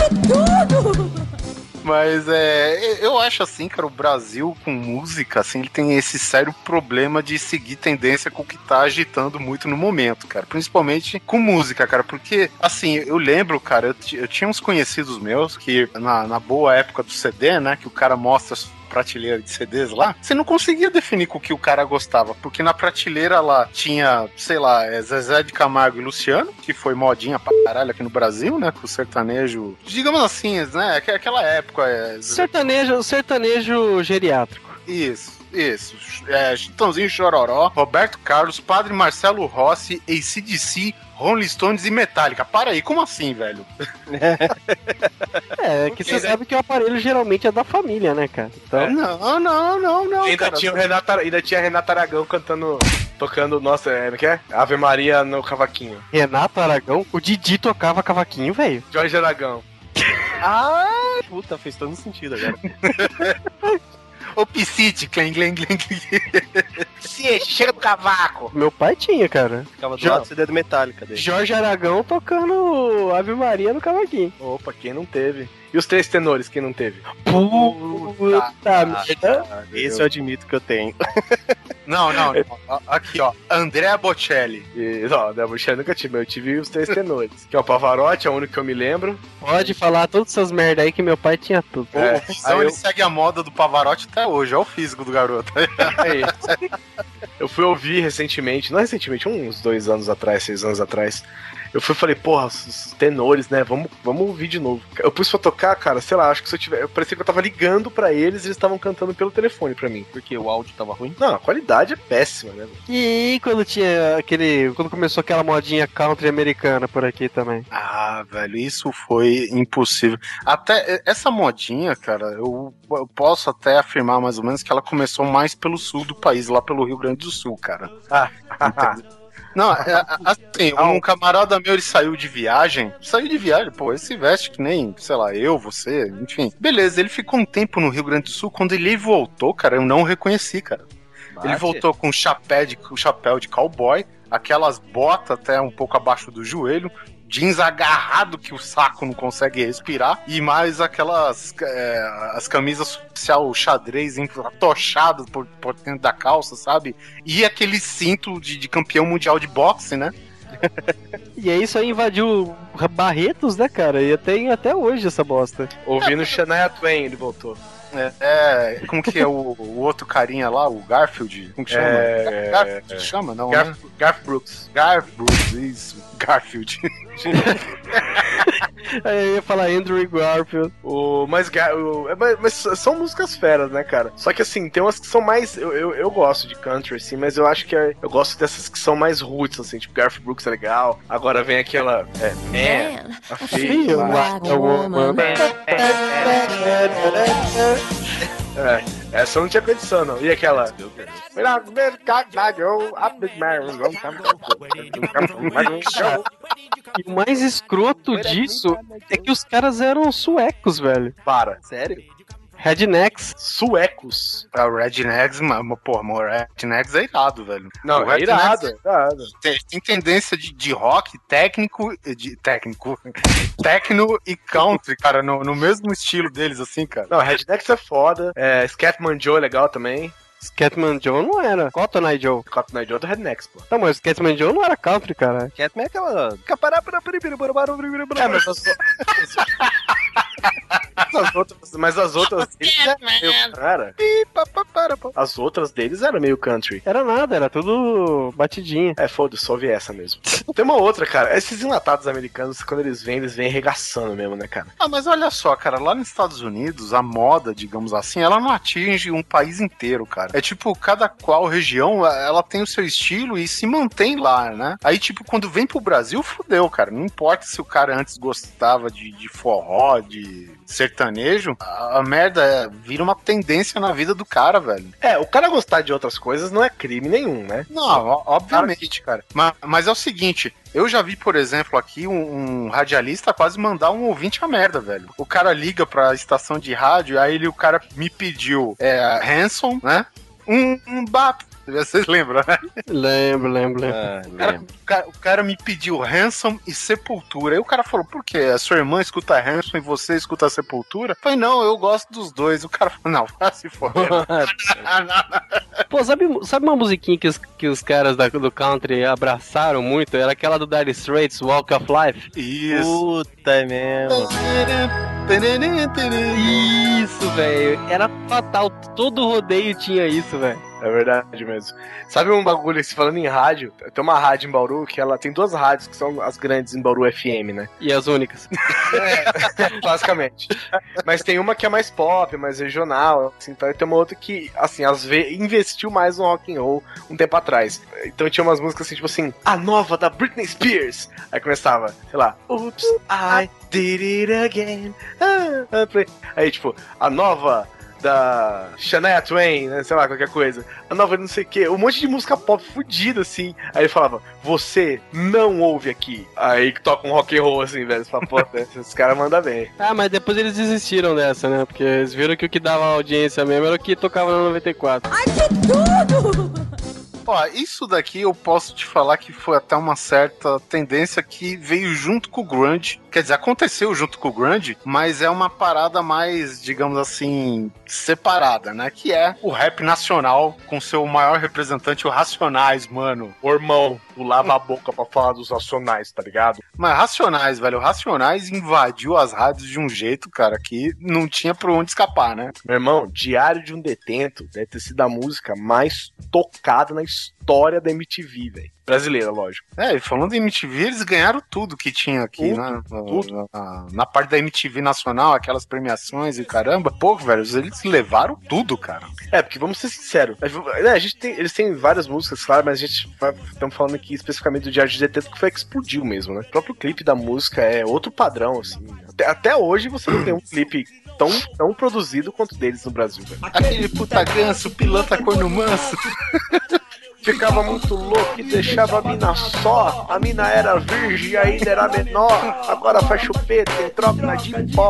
Mas é, eu acho assim, cara, o Brasil com música, assim, ele tem esse sério problema de seguir tendência com o que tá agitando muito no momento, cara. Principalmente com música, cara, porque, assim, eu lembro, cara, eu, t- eu tinha uns conhecidos meus que, na, na boa época do C D, né, que o cara mostra as prateleira de C Ds lá, você não conseguia definir com o que o cara gostava, porque na prateleira lá tinha, sei lá, é Zezé de Camargo e Luciano, que foi modinha pra caralho aqui no Brasil, né, com o sertanejo, digamos assim, né, aqu- aquela época. É, Sertanejo, sertanejo geriátrico. Isso, isso. É, Chitãozinho Chororó, Roberto Carlos, Padre Marcelo Rossi, A C D C, Rolling Stones e Metallica. Para aí, como assim, velho? É, que você sabe que o aparelho geralmente é da família, né, cara? Então, Não, não, não, não. Ainda cara. tinha, o Renato, ainda tinha Renato Aragão cantando, tocando, nossa, é, como que é? Ave Maria no cavaquinho. Renato Aragão, o Didi tocava cavaquinho, velho. Jorge Aragão. Ah, puta, fez todo sentido agora. O Piscite, clem, clem, clem, clem. Piscite, chega do cavaco. Meu pai tinha, cara. Ficava do Já- lado do C D do Metallica dele. Jorge Aragão tocando Ave Maria no cavaquinho. Opa, quem não teve? E os três tenores, quem não teve? Puta merda. Esse eu admito que eu tenho. Não, não, não. Aqui, ó. Andrea Bocelli. E, ó, da Buxer nunca tive, eu tive os três tenores. Que é o Pavarotti, é o único que eu me lembro. Pode falar todas essas merda aí que meu pai tinha tudo. É, O Guizão, aí ele eu- segue a moda do Pavarotti até hoje. Olha o físico do garoto. É isso. Eu fui ouvir recentemente, não recentemente, uns dois anos atrás, seis anos atrás. Eu fui e falei, porra, os os tenores, né? Vamos, vamos ouvir de novo. Eu pus pra tocar, cara, sei lá, acho que se eu tiver. Eu parecia que eu tava ligando pra eles e eles estavam cantando pelo telefone pra mim. Porque o áudio tava ruim. Não, a qualidade é péssima, né? E quando tinha aquele. Quando começou aquela modinha country americana por aqui também. Ah, velho, isso foi impossível. Até essa modinha, cara, eu, eu posso até afirmar mais ou menos que ela começou mais pelo sul do país, lá pelo Rio Grande do Sul, cara. Ah, Entendeu? Não, é, assim, um camarada meu, ele saiu de viagem, saiu de viagem, pô, ele se veste que nem, sei lá, eu, você, enfim. Beleza, ele ficou um tempo no Rio Grande do Sul, quando ele voltou, cara, eu não o reconheci, cara. Ele voltou com chapéu de, com chapéu de cowboy, aquelas botas até um pouco abaixo do joelho, jeans agarrado que o saco não consegue respirar, e mais aquelas é, as camisas social xadrez atochadas por, por dentro da calça, sabe? E aquele cinto de, de campeão mundial de boxe, né? E aí isso aí invadiu Barretos, né, cara? E tem até hoje essa bosta. ouvindo Shania Twain, ele voltou. É, é, como que é o, o outro carinha lá, o Garfield? Como que chama? É, Garfield é, chama, não, Garf, né? Garf Brooks. Garf Brooks, isso. Garfield. Aí eu ia falar Andrew Garfield. O, mas, o, é, mas, mas são músicas feras, né, cara? Só que assim, tem umas que são mais. Eu, eu, eu gosto de country, assim, mas eu acho que é, eu gosto dessas que são mais roots, assim, tipo Garth Brooks é legal. Agora vem aquela. É, Man, a Feel Like a Woman. É, essa eu não tinha condição, não. E aquela. E o mais escroto disso é que os caras eram suecos, velho. Para. Sério? Rednecks. Suecos. É, o Rednecks, mas, porra, o Rednecks é irado, velho. Não, o é irado, é irado. Tem, tem tendência de, de rock técnico, de técnico, techno e country, cara, no, no mesmo estilo deles, assim, cara. Não, Rednecks é foda. É, Scatman Joe é legal também. Scatman Joe não era. Cotton Eye Joe. Cotton Eye Joe é do Rednecks, pô. Não, mas Scatman Joe não era country, cara. Catman é aquela... É, mas as, as outras, mas as outras deles eram meio, cara, as outras deles eram meio country. Era nada, era tudo batidinha. É, foda-se, só vi essa mesmo. Tem uma outra, cara. Esses enlatados americanos, quando eles vêm, eles vêm arregaçando mesmo, né, cara? Ah, mas olha só, cara, lá nos Estados Unidos, a moda, digamos assim, ela não atinge um país inteiro, cara. É tipo, cada qual região, ela tem o seu estilo e se mantém lá, né? Aí, tipo, quando vem pro Brasil, fudeu, cara. Não importa se o cara antes gostava de, de forró, de sertanejo, a, a merda é, vira uma tendência na vida do cara, velho. É, o cara gostar de outras coisas não é crime nenhum, né? Não, ó, obviamente, cara. Mas, mas é o seguinte, eu já vi, por exemplo, aqui um, um radialista quase mandar um ouvinte a merda, velho. O cara liga pra estação de rádio, aí ele, o cara me pediu é, Hanson, né? Um, um bap. Vocês lembram, né? Lembro, lembro, lembro. Ah, O cara, lembro. o, cara, o cara me pediu Hanson e Sepultura. Aí o cara falou, por quê? A sua irmã escuta Hanson e você escuta Sepultura? Eu falei, não, eu gosto dos dois. O cara falou, não, vai se foder. Pô, sabe, sabe uma musiquinha que os, que os caras da, do country abraçaram muito? Era aquela do Dire Straits, Walk of Life. Isso. Puta, é mesmo. Isso, velho. Era fatal. Todo rodeio tinha isso, velho. É verdade mesmo. Sabe um bagulho, se falando em rádio, tem uma rádio em Bauru que ela tem duas rádios que são as grandes em Bauru F M, né? E as únicas. É, basicamente. Mas tem uma que é mais pop, mais regional, assim, então, e tem uma outra que, assim, às vezes investiu mais no rock and roll um tempo atrás. Então tinha umas músicas assim, tipo assim, a nova da Britney Spears. Aí começava, sei lá, Oops, I did it again. Ah, aí, tipo, a nova da Shania Twain, né, sei lá, qualquer coisa. A nova não sei o que, um monte de música pop fudida, assim. Aí ele falava, você não ouve aqui. Aí que toca um rock and roll, assim, velho. Você fala, pô, esses caras mandam bem. Ah, mas depois eles desistiram dessa, né? Porque eles viram que o que dava audiência mesmo era o que tocava no noventa e quatro. Ai, que tudo! Ó, isso daqui eu posso te falar que foi até uma certa tendência que veio junto com o grunge. Quer dizer, aconteceu junto com o grunge, mas é uma parada mais, digamos assim, separada, né? Que é o rap nacional com seu maior representante, o Racionais, mano. O irmão, tu lava a boca pra falar dos Racionais, tá ligado? Mas Racionais, velho, o Racionais invadiu as rádios de um jeito, cara, que não tinha por onde escapar, né? Meu irmão, Diário de um Detento deve ter sido a música mais tocada na história da M T V, velho. Brasileira, lógico. É, e falando em M T V, eles ganharam tudo que tinha aqui, tudo, né? Tudo. Na, na, na parte da M T V nacional, aquelas premiações e caramba. Pô, velho, eles levaram tudo, cara. É, porque vamos ser sinceros. É, a gente tem, eles têm várias músicas, claro, mas a gente estamos falando aqui especificamente do Diário de Detento, que foi que explodiu mesmo, né? O próprio clipe da música é outro padrão, assim. Até, até hoje você não tem um clipe tão, tão produzido quanto deles no Brasil, velho. Aquele puta ganso, pilantra corno manso. Ficava muito louco e deixava a mina só. A mina era virgem e ainda era menor. Agora faz chupeta, tem troca de pó.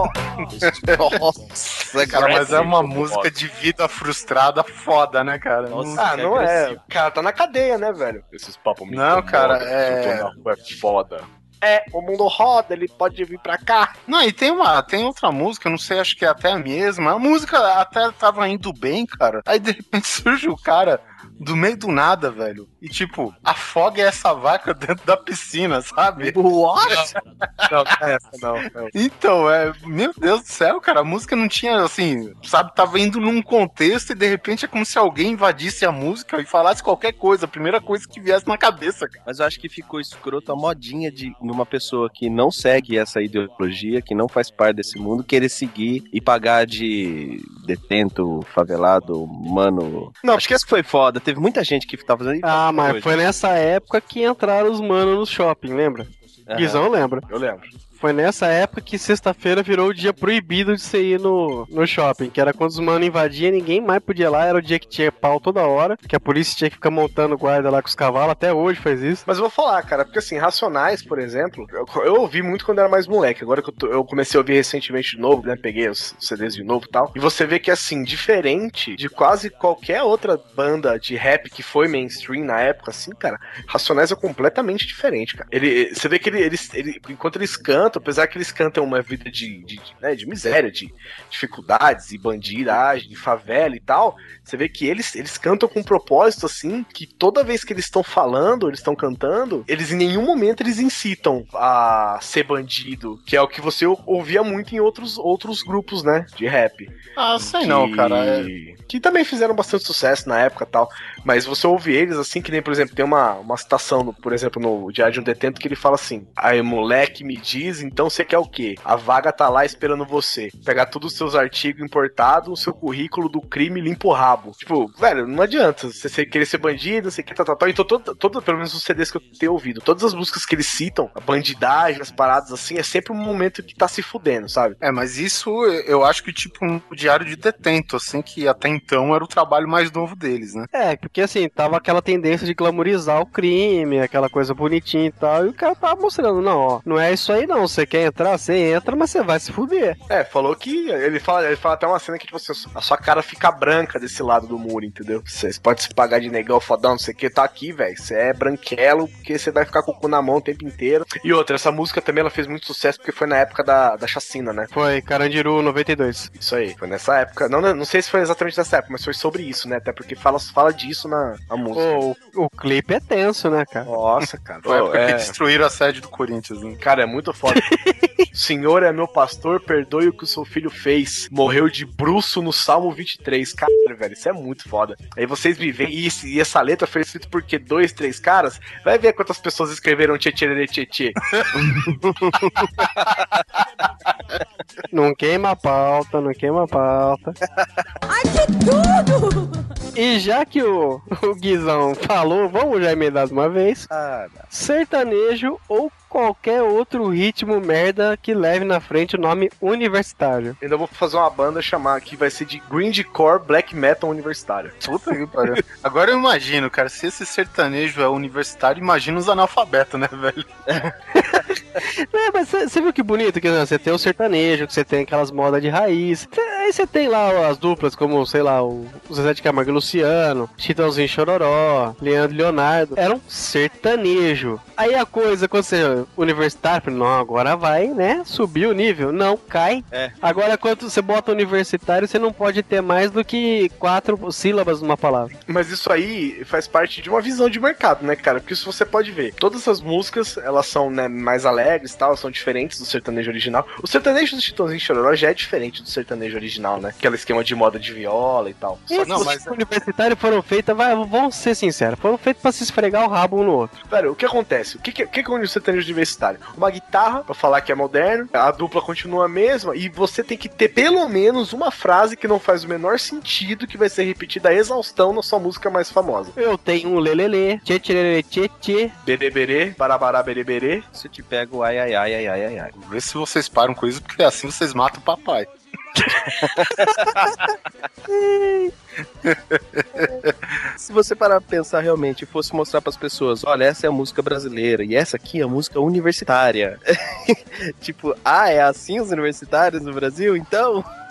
Nossa, cara, mas é uma música de vida frustrada foda, né, cara? Nossa, ah, não é. O cara tá na cadeia, né, velho? Esses papos muito Não, cara, moda, é... é foda. É, o mundo roda, ele pode vir pra cá. Não, e tem uma, tem outra música, não sei, acho que é até a mesma. A música até tava indo bem, cara. Aí de repente surge o cara do meio do nada, velho. E tipo, afoga essa vaca dentro da piscina, sabe? What? Não, essa não, não. Então, é, meu Deus do céu, cara, a música não tinha, assim, sabe, tava indo num contexto e de repente é como se alguém invadisse a música e falasse qualquer coisa, a primeira coisa que viesse na cabeça, cara. Mas eu acho que ficou escroto a modinha de uma pessoa que não segue essa ideologia, que não faz parte desse mundo, querer seguir e pagar de detento, favelado, mano. Não, acho que isso foi foda. Teve muita gente que tava fazendo. Ah, mas foi nessa época que entraram os manos no shopping, lembra? Aham. Guizão lembra? Eu lembro. Foi nessa época que sexta-feira virou o dia proibido de você ir no, no shopping, que era quando os manos invadiam, ninguém mais podia ir lá, era o dia que tinha pau toda hora, que a polícia tinha que ficar montando guarda lá com os cavalos, até hoje faz isso. Mas eu vou falar, cara, porque assim, Racionais, por exemplo, eu, eu ouvi muito quando era mais moleque, agora que eu, tô, eu comecei a ouvir recentemente de novo, né, peguei os C Ds de novo e tal, e você vê que assim, diferente de quase qualquer outra banda de rap que foi mainstream na época, assim, cara, Racionais é completamente diferente, cara. Ele, você vê que ele, eles, ele, enquanto eles cantam, apesar que eles cantam uma vida de, de, de, né, de miséria, de dificuldades e bandidagem, de favela e tal, você vê que eles, eles cantam com um propósito, assim, que toda vez que eles estão falando, eles estão cantando, eles em nenhum momento eles incitam a ser bandido, que é o que você ouvia muito em outros, outros grupos, né, de rap. Ah, sei que, não, cara. É... Que também fizeram bastante sucesso na época e tal, mas você ouve eles, assim, que nem, por exemplo, tem uma, uma citação, no, por exemplo, no Diário de um Detento, que ele fala assim: aí, moleque, me diz, então você quer o quê? A vaga tá lá esperando você. Pegar todos os seus artigos importados, o seu currículo do crime limpa o rabo. Tipo, velho, não adianta você querer ser bandido, você quer tal, tal, tal. Então, todo, todo, pelo menos os C Ds que eu tenho ouvido, todas as músicas que eles citam, a bandidagem, as paradas assim, é sempre um momento que tá se fudendo, sabe? É, mas isso eu acho que tipo um Diário de Detento, assim, que até então era o trabalho mais novo deles, né? É, porque assim, tava aquela tendência de glamorizar o crime, aquela coisa bonitinha e tal, e o cara tava mostrando, não, ó, não é isso aí não, você quer entrar, você entra, mas você vai se fuder. É, falou que, ele fala, ele fala até uma cena que tipo, a sua cara fica branca desse lado do muro, entendeu? Você pode se pagar de negão, fodão, não sei o que, tá aqui, velho, você é branquelo, porque você vai ficar com o cu na mão o tempo inteiro. E outra, essa música também, ela fez muito sucesso, porque foi na época da, da chacina, né? Foi, Carandiru noventa e dois. Isso aí, foi nessa época, não, não sei se foi exatamente nessa época, mas foi sobre isso, né? Até porque fala, fala disso na, na música. O, o clipe é tenso, né, cara? Nossa, cara. Foi a Pô, época é... que destruíram a sede do Corinthians, né? Cara, é muito foda. Senhor é meu pastor, perdoe o que o seu filho fez. Morreu de bruço no Salmo vinte e três. Caralho, velho, isso é muito foda. Aí vocês me veem, e, e essa letra foi escrita por que dois, três caras? Vai ver quantas pessoas escreveram tchê tchê tchê tchê. Não queima a pauta, não queima a pauta. Ai, que tudo! E já que o, o Guizão falou, vamos já emendar de uma vez. Ah, Sertanejo ou qualquer outro ritmo merda que leve na frente o nome universitário. Ainda vou fazer uma banda chamar aqui, vai ser de Grindcore Black Metal Universitário. Puta que pariu. Agora eu imagino, cara, se esse sertanejo é universitário, imagina os analfabetos, né, velho? É, mas você viu que bonito que você tem o sertanejo, que você tem aquelas modas de raiz. Cê, aí você tem lá as duplas como, sei lá, o Zezé de Camargo e Luciano, Chitãozinho Chororó, Leandro e Leonardo. Era um sertanejo. Aí a coisa, quando você universitário, não, agora vai, né, subir o nível. Não, cai. É. Agora, quando você bota universitário, você não pode ter mais do que quatro sílabas numa palavra. Mas isso aí faz parte de uma visão de mercado, né, cara? Porque isso você pode ver. Todas essas músicas, elas são, né, mais alegres e tal, são diferentes do sertanejo original. O sertanejo do Chitãozinho Chororó já é diferente do sertanejo original, né? Aquele esquema de moda de viola e tal. Só Só não, mas os universitários foram feitos, vai, vamos ser sinceros, foram feitos pra se esfregar o rabo um no outro. Velho, o que acontece? O que, que, que é o sertanejo universitário? Uma guitarra, pra falar que é moderno, a dupla continua a mesma, e você tem que ter pelo menos uma frase que não faz o menor sentido, que vai ser repetida a exaustão na sua música mais famosa. Eu tenho um lelele, tchê tchê tchê tchê, bereberê, barabará bereberê. Se eu te pego, ai ai ai ai ai ai ai. Vê se vocês param com isso, porque assim vocês matam o papai. Se você parar pra pensar realmente e fosse mostrar pras pessoas, olha, essa é a música brasileira e essa aqui é a música universitária. Tipo, ah, é assim os universitários no Brasil? Então...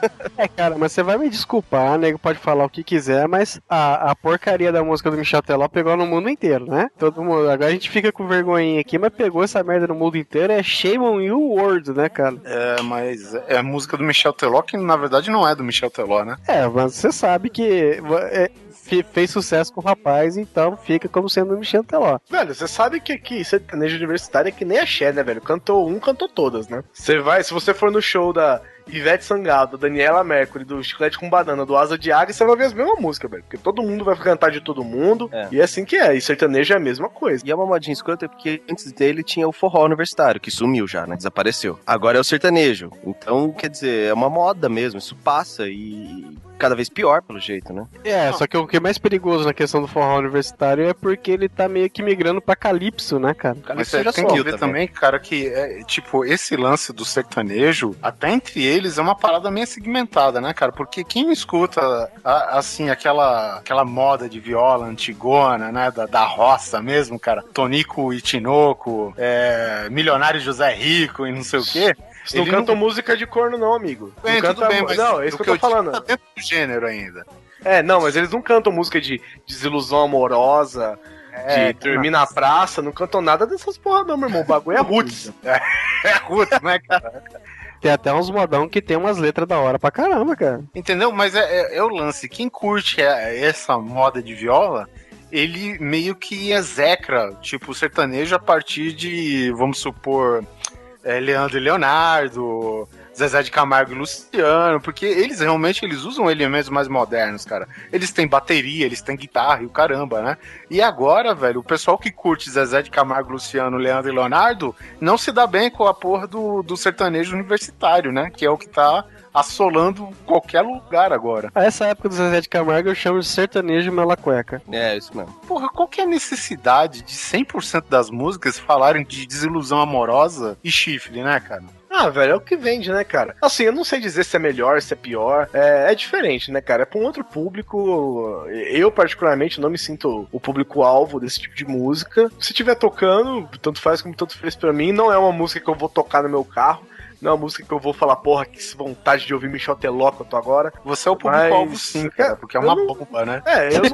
É, cara, mas você vai me desculpar, nego pode falar o que quiser, mas a, a porcaria da música do Michel Teló pegou no mundo inteiro, né? Todo mundo, agora a gente fica com vergonhinha aqui, mas pegou essa merda no mundo inteiro, é shame on you world, né, cara? É, mas é a música do Michel Teló, que na verdade não é do Michel Teló, né? É, mas você sabe que é, fez sucesso com o rapaz, então fica como sendo o Michel Teló. Velho, você sabe que aqui sertanejo universitário é que nem axé, né, velho? Cantou um, cantou todas, né? Você vai, se você for no show da Ivete Sangalo, da Daniela Mercury, do Chiclete com Banana, do Asa de Águia, você vai ver as mesmas músicas, velho. Porque todo mundo vai cantar de todo mundo, É. e é assim que é. E sertanejo é a mesma coisa. E é uma modinha escrota porque antes dele tinha o forró universitário, que sumiu já, né? Desapareceu. Agora é o sertanejo. Então, quer dizer, é uma moda mesmo. Isso passa e cada vez pior, pelo jeito, né? É, só que o que é mais perigoso na questão do forró universitário é porque ele tá meio que migrando pra calypso, né, cara? Mas você tem que ver também, cara, que é, tipo, esse lance do sertanejo, até entre eles, é uma parada meio segmentada, né, cara? Porque quem escuta, a, assim, aquela, aquela moda de viola antigona, né, da, da roça mesmo, cara, Tonico e Tinoco, é, Milionário José Rico e não sei o quê. Eles não cantam música de corno, não, amigo. Bem, não tudo canta... bem, mas não, é isso o que eu tô falando. Tá dentro do gênero ainda. É, não, mas eles não cantam música de desilusão amorosa, É, de dormir na praça, não cantam nada dessas porra, não, meu irmão. O bagulho é roots. É, é roots, né, cara? Tem até uns modão que tem umas letras da hora pra caramba, cara. Entendeu? Mas é, é, é o lance. Quem curte essa moda de viola, ele meio que execra, tipo, o sertanejo a partir de, vamos supor, é, Leandro e Leonardo, Zezé de Camargo e Luciano, porque eles realmente eles usam elementos mais modernos, cara. Eles têm bateria, eles têm guitarra e o caramba, né? E agora, velho, o pessoal que curte Zezé de Camargo, Luciano, Leandro e Leonardo não se dá bem com a porra do, do sertanejo universitário, né? Que é o que tá assolando qualquer lugar agora. A essa época do Zezé de Camargo eu chamo de sertanejo mela cueca. É, isso mesmo. Porra, qual que é a necessidade de cem por cento das músicas falarem de desilusão amorosa e chifre, né, cara? Ah, velho, é o que vende, né, cara? Assim, eu não sei dizer se é melhor, se é pior. É, é diferente, né, cara? É pra um outro público. Eu, particularmente, não me sinto o público-alvo desse tipo de música. Se estiver tocando, tanto faz como tanto fez pra mim. Não é uma música que eu vou tocar no meu carro. Não é uma música que eu vou falar, porra, que vontade de ouvir Michel Teló que eu tô agora. Você é o público-alvo sim, cara, porque é uma não... bomba, né? É, eu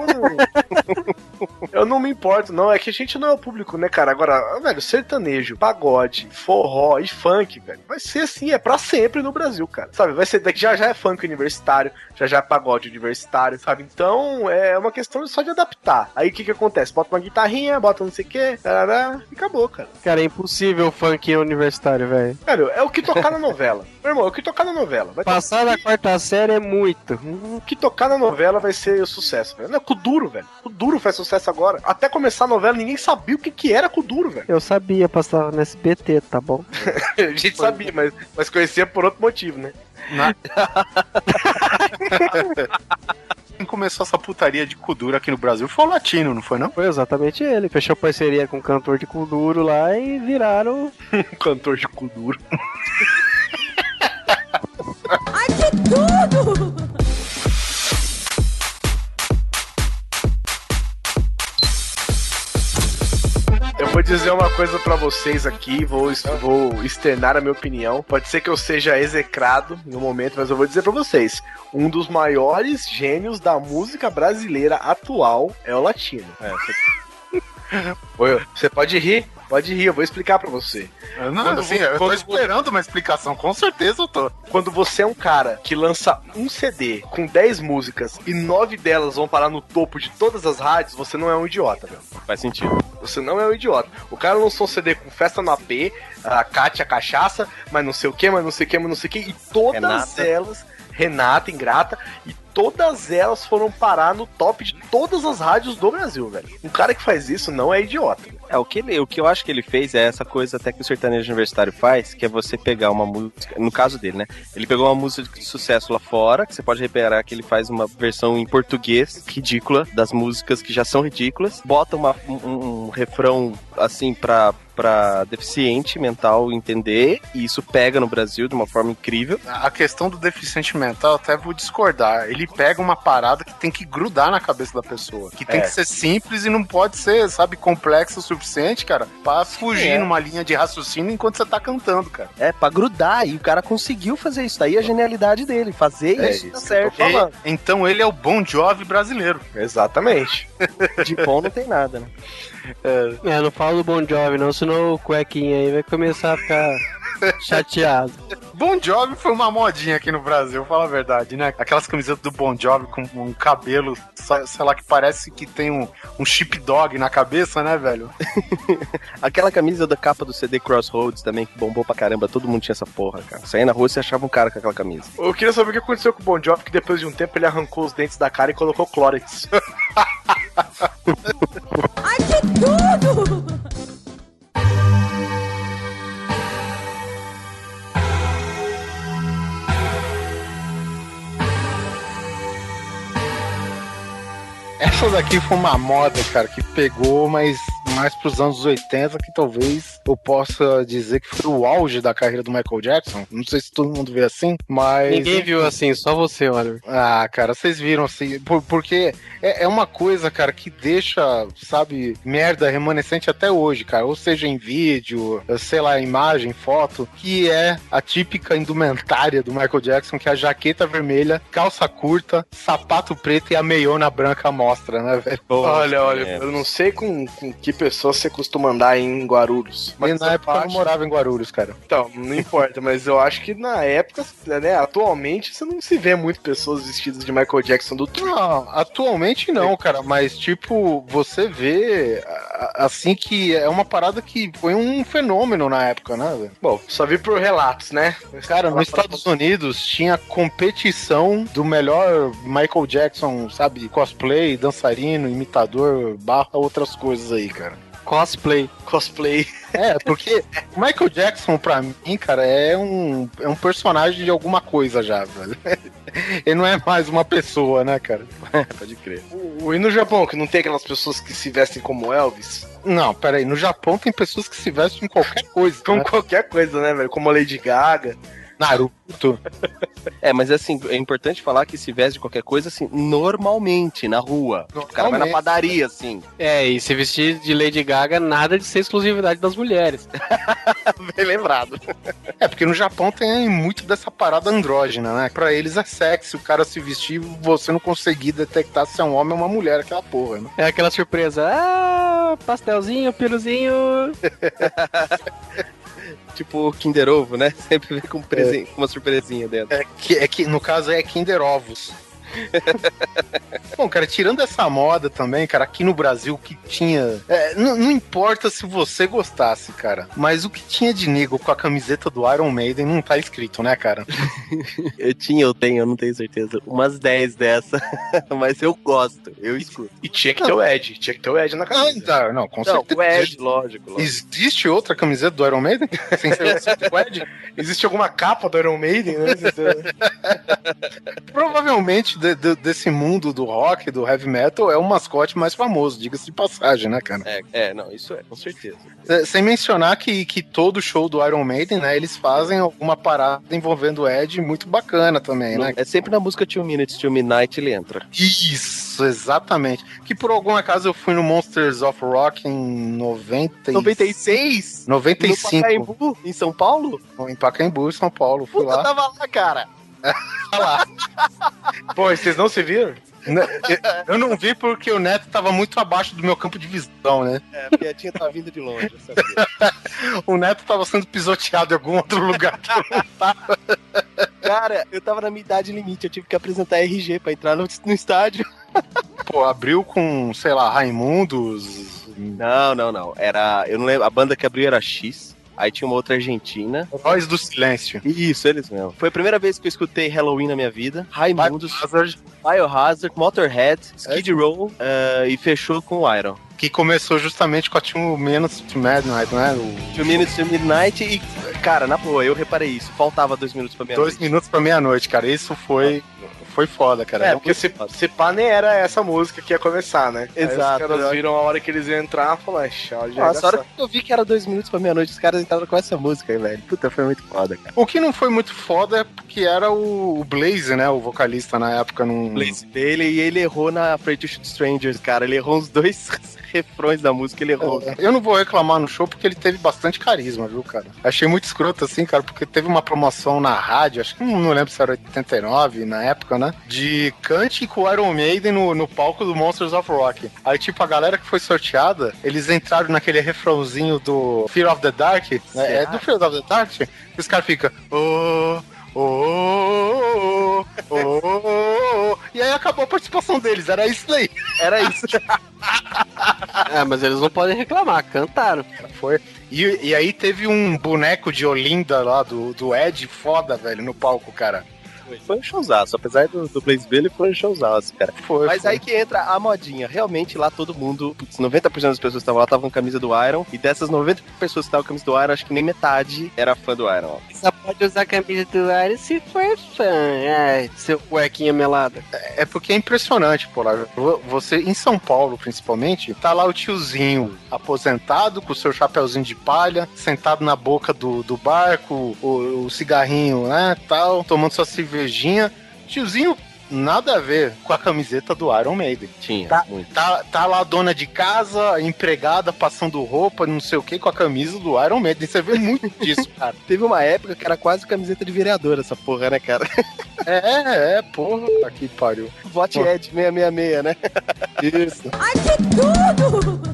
não... eu não me importo, não. É que a gente não é o público, né, cara? Agora, velho, sertanejo, pagode, forró e funk, velho, vai ser assim, é pra sempre no Brasil, cara. Sabe, vai ser, daqui já já é funk universitário, já já é pagode universitário, sabe? Então, é uma questão só de adaptar. Aí, o que que acontece? Bota uma guitarrinha, bota não sei o que, tarará, e acabou, cara. Cara, é impossível o funk universitário, velho. Velho, é o que tocar na novela. Meu irmão, é o que tocar na novela. Vai Passar da quarta série é muito. O que tocar na novela vai ser o sucesso, velho. Não é Kuduro, velho. Kuduro faz sucesso agora. Até começar a novela, ninguém sabia o que que era Kuduro, velho. Eu sabia, passava no S B T, tá bom? A gente sabia, mas, mas conhecia por outro motivo, né? Na... Quem começou essa putaria de Kuduro aqui no Brasil foi o Latino, não foi, não? Foi exatamente ele. Fechou parceria com um cantor de Kuduro lá e viraram... cantor de Kuduro. Ai, que tudo! Eu vou dizer uma coisa pra vocês aqui, vou, vou externar a minha opinião. Pode ser que eu seja execrado no momento, mas eu vou dizer pra vocês. Um dos maiores gênios da música brasileira atual é o Latino. É, você... você pode rir, pode rir, eu vou explicar pra você. Eu não, quando, assim, eu tô esperando uma explicação, com certeza eu tô. Quando você é um cara que lança um C D com dez músicas e nove delas vão parar no topo de todas as rádios, você não é um idiota, velho. Faz sentido. Você não é um idiota. O cara lançou um C D com Festa no A P, a Kátia Cachaça, mas não sei o que, mas não sei o que, mas não sei o que, e todas Renata. elas, Renata, Ingrata, e todas elas foram parar no top de todas as rádios do Brasil, velho. Um cara que faz isso não é idiota. É, o que, ele, o que eu acho que ele fez é essa coisa até que o sertanejo universitário faz, que é você pegar uma música, no caso dele, né? Ele pegou uma música de sucesso lá fora, que você pode reparar que ele faz uma versão em português ridícula, das músicas que já são ridículas, bota uma, um, um refrão, assim, pra pra deficiente mental entender, e isso pega no Brasil de uma forma incrível. A questão do deficiente mental, até vou discordar. Ele pega uma parada que tem que grudar na cabeça da pessoa. Que tem É. que ser simples e não pode ser, sabe, complexo o suficiente, cara, pra fugir É. numa linha de raciocínio enquanto você tá cantando, cara. É, pra grudar, e o cara conseguiu fazer isso. Daí a genialidade dele, fazer É isso isso tá que certo. eu tô falando. E- então ele é o Bon Jovi brasileiro. Exatamente. De bom não tem nada, né? É, não fala do Bon Jovi não, senão o cuequinha aí vai começar a ficar chateado. Bon Jovi foi uma modinha aqui no Brasil, fala a verdade, né? Aquelas camisetas do Bon Jovi com um cabelo, sei sei lá, que parece que tem um, um sheepdog na cabeça, né, velho? Aquela camisa da capa do C D Crossroads também, que bombou pra caramba, todo mundo tinha essa porra, cara. Saía na rua e você achava um cara com aquela camisa. Eu queria saber o que aconteceu com o Bon Jovi, que depois de um tempo ele arrancou os dentes da cara e colocou Clórex. Ai, que tudo! Essa daqui foi uma moda, cara, que pegou, mas mais pros anos oitenta, que talvez eu possa dizer que foi o auge da carreira do Michael Jackson. Não sei se todo mundo vê assim, mas... Ninguém viu assim, só você, Oliver. Ah, cara, vocês viram assim, por- porque é, é uma coisa, cara, que deixa, sabe, merda remanescente até hoje, cara, ou seja em vídeo, sei lá, imagem, foto, que é a típica indumentária do Michael Jackson, que é a jaqueta vermelha, calça curta, sapato preto e a meiona branca mostra, né, velho? Olha, olha, é. eu não sei com, com que pessoa você costuma andar em Guarulhos. Mas Mas na eu época eu não acho- morava em Guarulhos, cara. Então, não importa, mas eu acho que na época, né, atualmente, você não se vê muito pessoas vestidas de Michael Jackson do Tree. Não, atualmente não, cara, mas tipo, você vê a- assim que é uma parada que foi um fenômeno na época, né, velho? Bom, só vi por relatos, né? Cara, nos Estados Unidos tinha competição do melhor Michael Jackson, sabe, cosplay, dançarino, imitador, barra outras coisas aí, cara. Cosplay. Cosplay. É, porque o Michael Jackson, pra mim, cara, é um, é um personagem de alguma coisa já, velho. Ele não é mais uma pessoa, né, cara? Pode crer. O, e no Japão, que não tem aquelas pessoas que se vestem como Elvis? Não, peraí, no Japão tem pessoas que se vestem com qualquer coisa. Com né? qualquer coisa, né, velho? Como a Lady Gaga. Naruto. É, mas assim, é importante falar que se veste de qualquer coisa, assim, normalmente, na rua. O cara vai na Normalmente. padaria, assim. É, e se vestir de Lady Gaga, nada de ser exclusividade das mulheres. Bem lembrado. É, porque no Japão tem muito dessa parada andrógena, né? Pra eles é sexy o cara se vestir e você não conseguir detectar se é um homem ou uma mulher, aquela porra, né? É aquela surpresa. Ah, pastelzinho, piruzinho. Tipo Kinder Ovo, né? Sempre vem com, um presen- com uma surpresinha dentro. É que, é que no caso é Kinder Ovos. Bom, cara, tirando essa moda também, cara, aqui no Brasil o que tinha. É, não, não importa se você gostasse, cara, mas o que tinha de nego com a camiseta do Iron Maiden não tá escrito, né, cara? Eu tinha, eu tenho, eu não tenho certeza. Umas dez dessa. Mas eu gosto, eu escuto. E tinha que ter o Ed. Tinha que ter o Ed na Ah, camisa. tá, não, com Não, certeza. o Ed, lógico, lógico. Existe outra camiseta do Iron Maiden? Sem ser o Ed? Existe alguma capa do Iron Maiden, né? Provavelmente de- de- desse mundo do rock, do heavy metal, é o mascote mais famoso, diga-se de passagem, né, cara? É, é, não, isso é, com certeza. É, sem mencionar que, que todo show do Iron Maiden, né, eles fazem alguma parada envolvendo o Ed muito bacana também, né? É sempre na música Two Minutes to Midnight ele entra. Isso, exatamente. Que por algum acaso eu fui no Monsters of Rock em noventa e- noventa e seis? noventa e No cinco, Pacaembu, em São Paulo? em Pacaembu, São Paulo. Fui Puta, lá. tava lá, cara. Pô, vocês não se viram? Né, eu- Eu não vi porque o Neto tava muito abaixo do meu campo de visão, né? É, a piadinha tá vindo de longe, eu sabia. O Neto tava sendo pisoteado em algum outro lugar. Cara, eu tava na minha idade limite, eu tive que apresentar R G pra entrar no, no estádio. Pô, abriu com, sei lá, Raimundos, Não, não, não. Era. Eu não lembro. A banda que abriu era X. Aí tinha uma outra argentina. Voz do Silêncio. Isso, eles mesmo. Foi a primeira vez que eu escutei Halloween na minha vida. Raimundos, Hazard, Biohazard, Motorhead, Skid Row eh, e fechou com o Iron. que começou justamente com a Two Minutes to Midnight, né? O Two Minutes to Midnight e, cara, na boa, eu reparei isso. Faltava dois minutos pra meia dois noite. minutos pra meia-noite, cara. Isso foi, foi foda, cara. É, Não porque foi se, foda. se pá nem era essa música que ia começar, né? Exato. Aí os caras viram a hora que eles iam entrar e falaram, tchau, já Nossa, a hora era que eu vi que era dois minutos pra meia-noite, os caras entraram com essa música aí, velho. Puta, foi muito foda, cara. O que não foi muito foda é porque era o, o Blaze, né? O vocalista na época. Num... Blaze dele e ele errou na Afraid to Shoot Strangers, cara. Ele errou uns dois refrões da música, ele errou. É, eu não vou reclamar no show porque ele teve bastante carisma, viu, cara? Achei muito escroto assim, cara, porque teve uma promoção na rádio, acho que não, não lembro se era oitenta e nove na época, né? De cante com o Iron Maiden no, no palco do Monsters of Rock. Aí, tipo, a galera que foi sorteada, eles entraram naquele refrãozinho do Fear of the Dark, né? É do Fear of the Dark, que os caras ficam. Oh, oh, oh, oh, oh, oh. E aí acabou a participação deles, era isso daí. Era isso. É, mas eles não podem reclamar, cantaram. Foi. E, e aí teve um boneco de Olinda lá do, do Ed foda, velho, no palco, cara. Foi um showzaço, apesar do, do Blaze Bailey, foi um showzaço, cara. Foi, Mas foi. aí que entra a modinha. Realmente lá todo mundo, putz, noventa por cento das pessoas que estavam lá estavam com camisa do Iron. E dessas noventa pessoas que estavam com camisa do Iron, acho que nem metade era fã do Iron. Só pode usar a camisa do Iron se for fã. Ai, seu cuequinha melada. É porque é impressionante, pô, lá. Você, em São Paulo, principalmente, tá lá o tiozinho aposentado, com o seu chapeuzinho de palha, sentado na boca do, do barco, o, o cigarrinho, né, tal, tomando sua cervejinha. Tiozinho, nada a ver com a camiseta do Iron Maiden. Tinha, Tá, muito. tá, tá lá a dona de casa, a empregada, passando roupa, não sei o que, com a camisa do Iron Maiden. Você vê muito disso, cara. Teve uma época que era quase camiseta de vereador essa porra, né, cara? É, é, porra, aqui pariu. Vote Ed seiscentos e sessenta e seis, né? Isso. Ai, que tudo!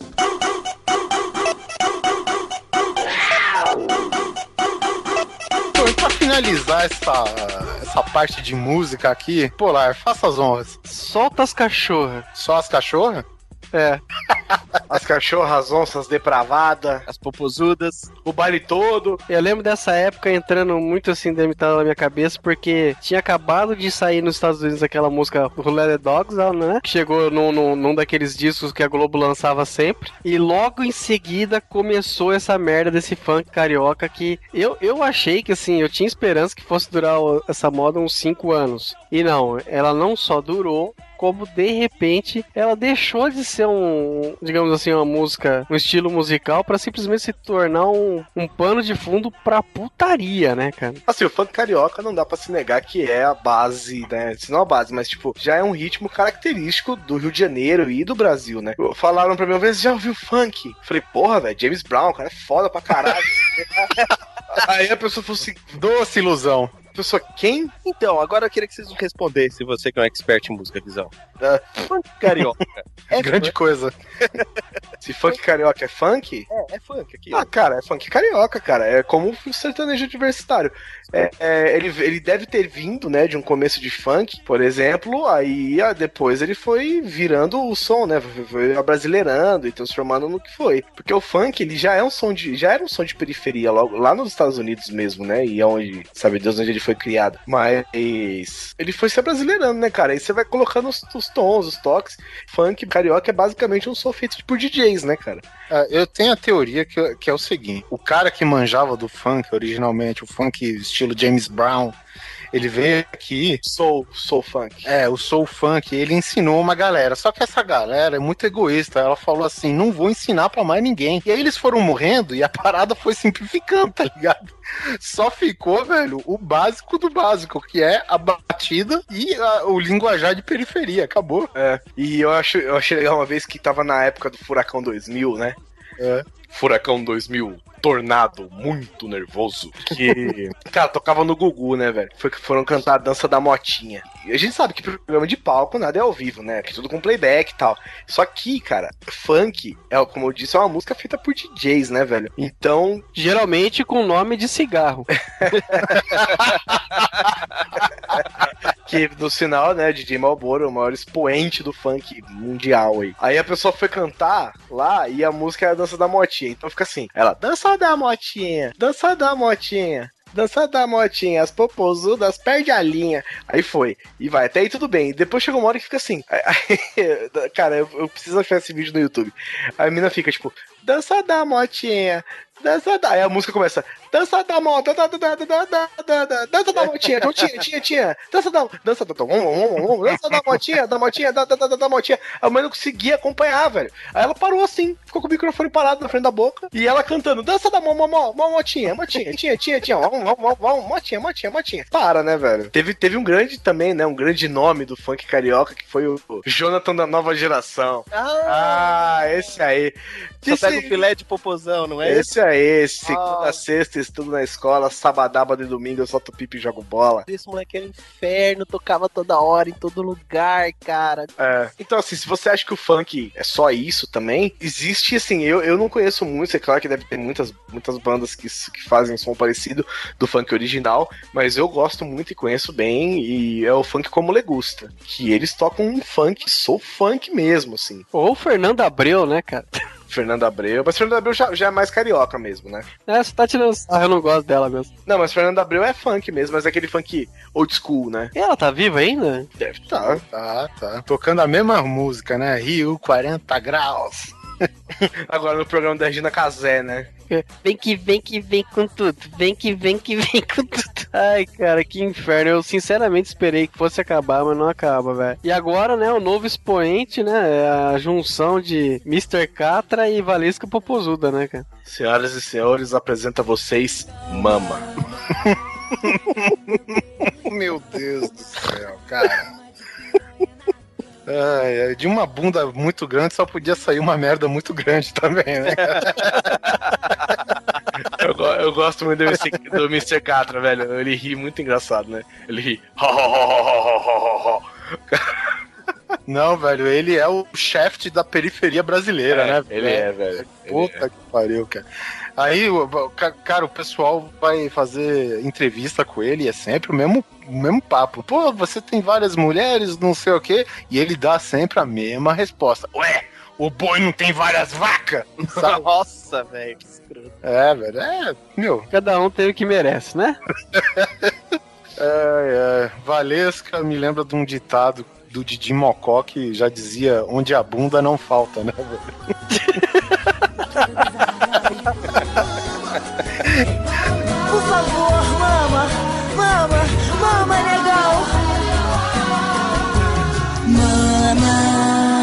Então, pra finalizar essa, essa parte de música aqui, Polar, faça as honras. Solta as cachorras. Só as cachorras? É. As cachorras, as onças depravadas, As popozudas. o baile todo. Eu lembro dessa época entrando muito assim delimitado na minha cabeça, porque tinha acabado de sair nos Estados Unidos aquela música Who Let the Dogs Out, né? Que chegou num, num, num daqueles discos que a Globo lançava sempre. E logo em seguida começou essa merda desse funk carioca que eu, eu achei que assim, eu tinha esperança que fosse durar o- essa moda uns cinco anos. E não, ela não só durou, como de repente ela deixou de ser um, digamos assim, uma música, um estilo musical pra simplesmente se tornar um, um pano de fundo pra putaria, né, cara? Assim, o funk carioca não dá pra se negar que é a base, né? Se não a base, mas tipo, já é um ritmo característico do Rio de Janeiro e do Brasil, né? Falaram pra mim uma vez, já ouviu funk? Falei, porra, velho, James Brown, cara, é foda pra caralho. Aí a pessoa falou assim, Doce ilusão. a pessoa, quem? Então, agora eu queria que vocês respondessem, você que é um expert em música, Visão. Ah. Funk carioca. É Grande coisa. Se funk carioca é funk? É, é funk aqui. Ah, cara, é funk carioca, cara. É como um sertanejo universitário. É, é, ele, ele deve ter vindo, né, de um começo de funk, por exemplo, aí ah, depois ele foi virando o som, né, foi, foi abrasileirando e transformando no que foi. Porque o funk, ele já é um som de, já era um som de periferia, logo, lá nos Estados Unidos mesmo, né, e é onde, sabe Deus, onde ele foi criado. Mas ele foi se abrasileirando, né, cara, aí você vai colocando os, os tons, os toques. Funk carioca é basicamente um som feito por D Js, né, cara. Ah, eu tenho a teoria que, que é o seguinte: o cara que manjava do funk originalmente, o funk estilo James Brown, ele veio aqui. Soul, soul funk. É, o soul funk, ele ensinou uma galera. Só que essa galera é muito egoísta. Ela falou assim: não vou ensinar pra mais ninguém. E aí eles foram morrendo e a parada foi simplificando, tá ligado? Só ficou, velho, o básico do básico, que é a batida e a- o linguajar de periferia. Acabou. É, e eu, acho, eu achei legal uma vez que tava na época do Furacão dois mil, né? É. Furacão dois mil, tornado muito nervoso. Que, cara, tocava no Gugu, né, velho? Foi que foram cantar a dança da motinha. E a gente sabe que programa de palco nada é ao vivo, né? Que tudo com playback e tal. Só que, cara, funk, é, como eu disse, é uma música feita por D Js, né, velho? Então, Geralmente com nome de cigarro. que no final, né, D J Malboro, o maior expoente do funk mundial aí. Aí a pessoa foi cantar lá e a música é a dança da motinha. Então fica assim, ela, dança da motinha, dança da motinha. Dança da motinha, as popozudas perde a linha. Aí foi. E vai, até aí tudo bem. Depois chega uma hora que fica assim. Aí- aí- cara, eu, eu preciso achar esse vídeo no YouTube. Aí a mina fica tipo, dança da motinha, dança da... Aí a música começa, dança da moto, dança da, da, da, da, da, da, dança da motinha, motinha, tinha, tinha, dança da, dança da, dança da motinha, da motinha, da, da, da, da motinha. A mãe não conseguia acompanhar, velho. Aí ela parou assim, ficou com o microfone parado na frente da boca, e ela cantando, dança da mo, mo, mo, mo, motinha, motinha, tinha, tinha, tinha, motinha, motinha, motinha. Para, né, velho? Teve, teve um grande também, né, um grande nome do funk carioca, que foi o Jonathan da nova geração. Ah, ah esse aí. Só Disse... pega o filé de popozão, não é? Esse aí, segunda, ah. sexta, estudo na escola, sabadaba e domingo eu solto pipi e jogo bola. Esse moleque era inferno, tocava toda hora, em todo lugar, cara. É. Então, assim, se você acha que o funk é só isso também, existe, assim, eu, eu não conheço muito, é claro que deve ter muitas, muitas bandas que, que fazem som parecido do funk original, mas eu gosto muito e conheço bem, e é o funk como le gusta, que eles tocam um funk, sou funk mesmo, assim. Ou o Fernando Abreu, né, cara? Fernando Abreu, mas Fernando Abreu já, já é mais carioca mesmo, né? É, você tá tirando... Ah, eu não gosto dela mesmo. Não, mas Fernando Abreu é funk mesmo, mas é aquele funk old school, né? E ela tá viva ainda? Deve estar. Tá, tá. Tocando a mesma música, né? Rio quarenta graus. Agora no programa da Regina Casé, né? Vem que vem que vem com tudo. Vem que vem que vem com tudo. Ai, cara, que inferno. Eu sinceramente esperei que fosse acabar, mas não acaba, velho. E agora, né, o novo expoente, né, é a junção de mister Catra e Valesca Popozuda, né, cara? Senhoras e senhores, apresento a vocês Mama. Meu Deus do céu, cara. Ai, de uma bunda muito grande só podia sair uma merda muito grande também, né? eu, eu gosto muito do, do mister Catra, velho. Ele ri muito engraçado, né? Ele ri. Não, velho, ele é o chefe da periferia brasileira, é, né? Ele é, velho. Puta é. que pariu, cara. Aí, cara, o pessoal vai fazer entrevista com ele e é sempre o mesmo, o mesmo papo. Pô, você tem várias mulheres, não sei o quê, e ele dá sempre a mesma resposta. Ué, o boi não tem várias vacas? Nossa, velho, que escroto. É, velho, é, meu. Cada um tem o que merece, né? é, é. Valesca me lembra de um ditado do Didi Mocó que já dizia onde a bunda não falta, né, velho? Por favor, mama, mama, mama legal. Mama.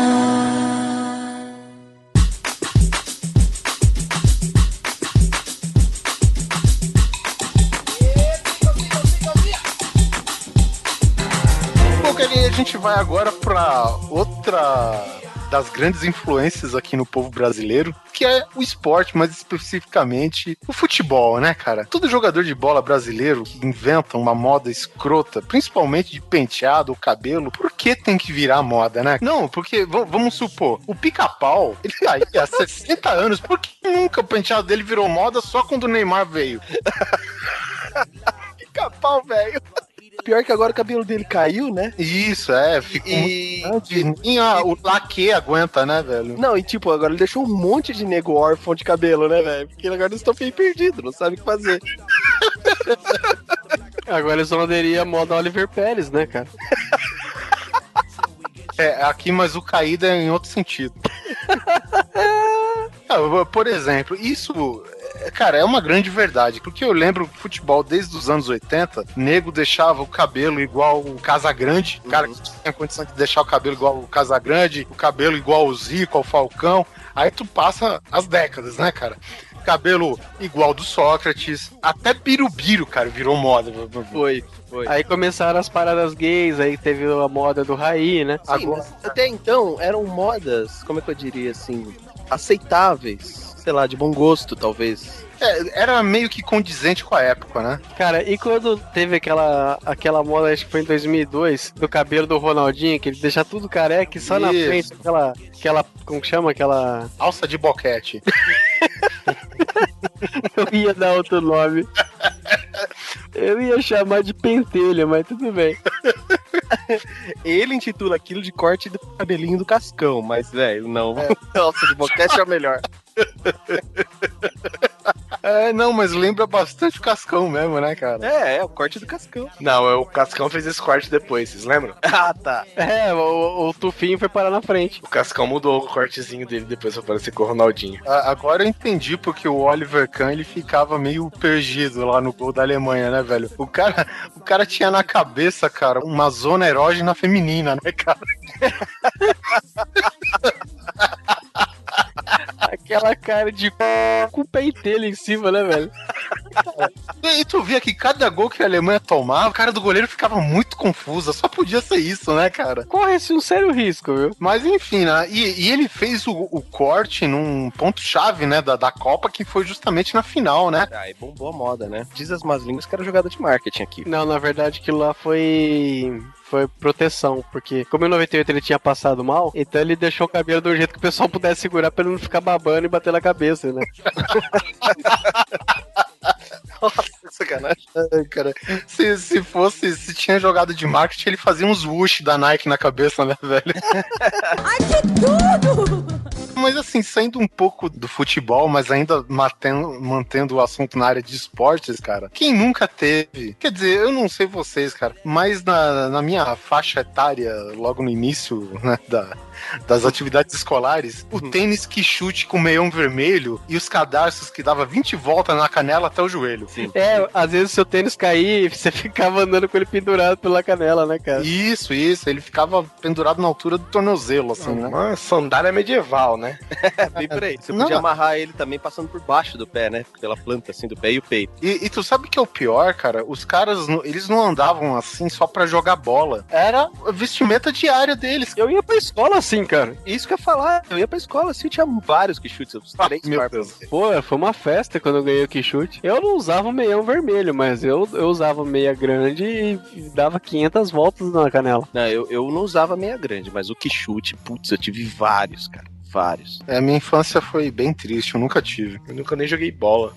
Bom, a gente vai agora pra outra das grandes influências aqui no povo brasileiro, que é o esporte, mais especificamente o futebol, né, cara? Todo jogador de bola brasileiro que inventa uma moda escrota, principalmente de penteado ou cabelo, por que tem que virar moda, né? Não, porque, v- vamos supor, o Pica-Pau, ele tá aí há sessenta anos, por que nunca o penteado dele virou moda só quando o Neymar veio? Pica-Pau, velho. Pior que agora o cabelo dele caiu, né? Isso, é, ficou E... muito grande. Nem a- o laque aguenta, né, velho? Não, e tipo, agora ele deixou um monte de nego órfão de cabelo, né, velho? Porque agora eles estão meio perdidos, não sabem o que fazer. Agora eles vão aderir à moda Oliver Pérez, né, cara? É, aqui, mas o caído é em outro sentido. Ah, por exemplo, isso, cara, é uma grande verdade, porque eu lembro que futebol desde os anos oitenta, nego deixava o cabelo igual o Casagrande, o cara que tinha condição de deixar o cabelo igual o Casagrande, o cabelo igual o Zico, ao Falcão, aí tu passa as décadas, né, cara? Cabelo igual do Sócrates, até Birubiru, cara, virou moda. Foi, foi. Aí começaram as paradas gays, aí teve a moda do Raí, né? Sim, agora... Até então eram modas, como é que eu diria assim, aceitáveis, sei lá, de bom gosto, talvez. É, era meio que condizente com a época, né? Cara, e quando teve aquela, aquela moda, acho que foi em dois mil e dois, do cabelo do Ronaldinho, que ele deixa tudo careca e só Isso. na frente, aquela, aquela, como que chama? Aquela... alça de boquete. Eu ia dar outro nome. Eu ia chamar de pentelha, mas tudo bem. Ele intitula aquilo de corte do cabelinho do Cascão, mas, velho, não. É. Alça de boquete é o melhor. É, não, mas lembra bastante o Cascão mesmo, né, cara? É, é o corte do Cascão. Não, é o Cascão fez esse corte depois, vocês lembram? Ah, tá. É, o, o Tufinho foi parar na frente. O Cascão mudou o cortezinho dele depois pra parecer com o Ronaldinho. A- Agora eu entendi porque o Oliver Kahn ele ficava meio perdido lá no gol da Alemanha, né, velho? O cara, o cara tinha na cabeça, cara, uma zona erógena feminina, né, cara? Aquela cara de c... com o pentelho em cima, né, velho? E tu via que cada gol que a Alemanha tomava, o cara do goleiro ficava muito confuso. Só podia ser isso, né, cara? Corre-se um sério risco, viu? Mas enfim, né? E, e ele fez o, o corte num ponto-chave, né, da, da Copa, que foi justamente na final, né? Ah, e bombou a moda, né? Diz as más línguas que era jogada de marketing aqui. Não, na verdade aquilo lá foi... foi proteção, porque como em noventa e oito ele tinha passado mal, então ele deixou o cabelo do jeito que o pessoal pudesse segurar pra ele não ficar babando e bater na cabeça, né? Nossa, sacanagem. Ai, cara, se, se fosse, se tinha jogado de marketing, ele fazia uns whoosh da Nike na cabeça, né, velho? Ai, que tudo! Mas assim, saindo um pouco do futebol, mas ainda mantendo, mantendo o assunto na área de esportes, cara, quem nunca teve? Quer dizer, eu não sei vocês, cara, mas na, na minha faixa etária, logo no início, né, da, das atividades escolares, o tênis que chute com meião vermelho e os cadarços que dava vinte voltas na canela até o joelho. Sim. É, às vezes o seu tênis caía e você ficava andando com ele pendurado pela canela, né, cara? Isso, isso, ele ficava pendurado na altura do tornozelo, assim, né? Uma sandália medieval, né? É, bem por aí. Você Não, podia não. amarrar ele também passando por baixo do pé, né? Pela planta, assim, do pé e o peito. E, e tu sabe que é o pior, cara? Os caras, não- eles não andavam assim só pra jogar bola. Era a vestimenta diária deles. Eu ia pra escola assim, cara. Isso que eu ia falar. Eu ia pra escola, assim, tinha vários que chutes. Uns Ah, três meu par pra Deus. você. Pô, foi uma festa quando eu ganhei o Quixute. Eu não usava o meião vermelho, mas eu, eu usava meia grande e dava quinhentas voltas na canela. Não, eu, eu não usava meia grande, mas o que chute, putz, eu tive vários, cara. Vários. É, minha infância foi bem triste, eu nunca tive. Eu nunca nem joguei bola.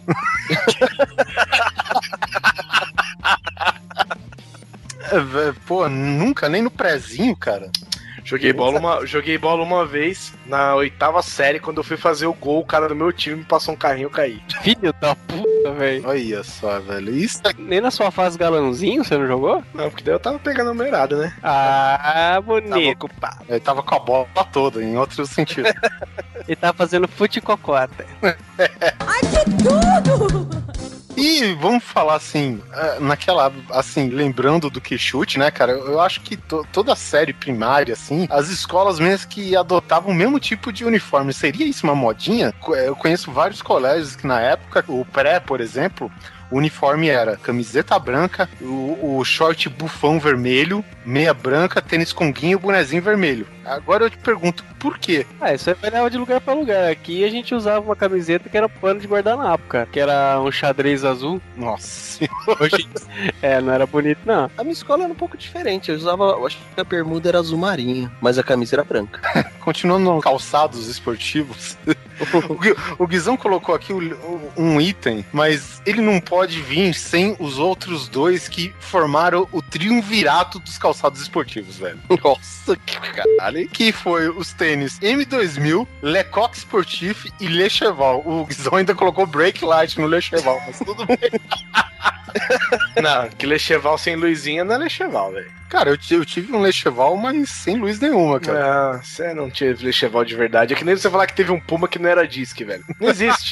É, vé- pô, nunca, nem no prezinho, cara. Joguei bola, uma, joguei bola uma vez na oitava série, quando eu fui fazer o gol, o cara do meu time me passou um carrinho, eu caí. Filho da puta, velho. Olha só, velho. Isso é... Nem na sua fase galãozinho você não jogou? Não, porque daí eu tava pegando a numerada, né? Ah, Tava bonito. ocupado. Ele tava com a bola toda, em outro sentido. Ele tá fazendo fute-cocota. Ai, que tudo! E vamos falar assim, eh, naquela, assim, lembrando do que chute, né, cara? Eu acho que to- toda a série primária, assim, as escolas mesmo que adotavam o mesmo tipo de uniforme. Seria isso uma modinha? Co- Eu conheço vários colégios que na época, o pré, por exemplo, o uniforme era camiseta branca, o, o short bufão vermelho, meia branca, tênis conguinho e bonezinho vermelho. Agora eu te pergunto, por quê? Ah, isso aí variava de lugar pra lugar. Aqui a gente usava uma camiseta que era pano de guardanapo, cara. Que era um xadrez azul. Nossa, Hoje... é, não era bonito, não. A minha escola era um pouco diferente. Eu usava, eu acho que a bermuda era azul marinho, mas a camisa era branca. continuando nos calçados esportivos, o, Gui- o Guizão colocou aqui o- o- um item, mas ele não pode vir sem os outros dois que formaram o triunvirato dos calçados esportivos, velho. Nossa, que caralho. Que foi os tênis M dois mil, Lecoq Sportif e Le Cheval. O Guizão ainda colocou Break Light no Le Cheval, mas tudo bem. Não, que Lecheval sem luzinha não é Lecheval, velho. Cara, eu, ti- eu tive um Le Cheval, mas sem luz nenhuma, cara. Não, você não teve Lecheval de verdade. É que nem você falar que teve um Puma que não era disque, velho. Não existe.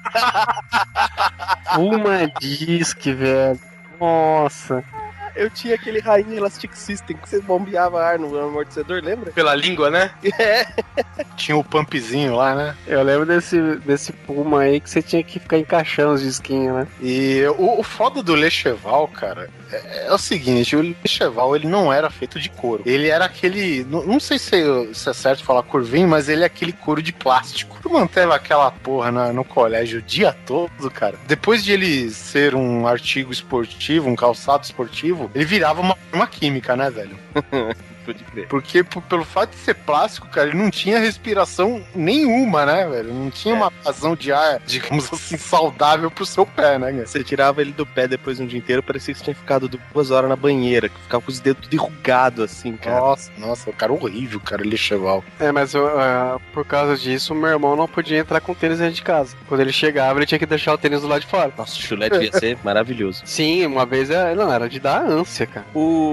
Uma disque, velho. Nossa. Eu tinha aquele rainha Elastic System que você bombeava ar no amortecedor, lembra? Pela língua, né? É. Tinha o pumpzinho lá, né? Eu lembro desse, desse Puma aí que você tinha que ficar encaixando os disquinhos, né? E o, o foda do Le Cheval, cara, é, é o seguinte, o Le Cheval, ele não era feito de couro. Ele era aquele, não, não sei se, se é certo falar curvinho, mas ele é aquele couro de plástico. Tu manteve aquela porra na- no colégio o dia todo, cara. Depois de ele ser um artigo esportivo, um calçado esportivo, ele virava uma, uma química, né, velho? Pode crer. Porque p- pelo fato de ser plástico, cara, ele não tinha respiração nenhuma, né, velho? Não tinha É. uma vazão de ar, digamos assim, saudável pro seu pé, né, cara? Você tirava ele do pé depois de um dia inteiro, parecia que você tinha ficado duas horas na banheira, que ficava com os dedos tudo enrugado assim, cara. Nossa, nossa, o cara horrível, cara, ele cheval. É, mas eu, ah, por causa disso, meu irmão não podia entrar com tênis dentro de casa. Quando ele chegava, ele tinha que deixar o tênis do lado de fora. Nossa, o chulé devia ser maravilhoso. Sim, uma vez, é, não, era de dar ânsia, cara.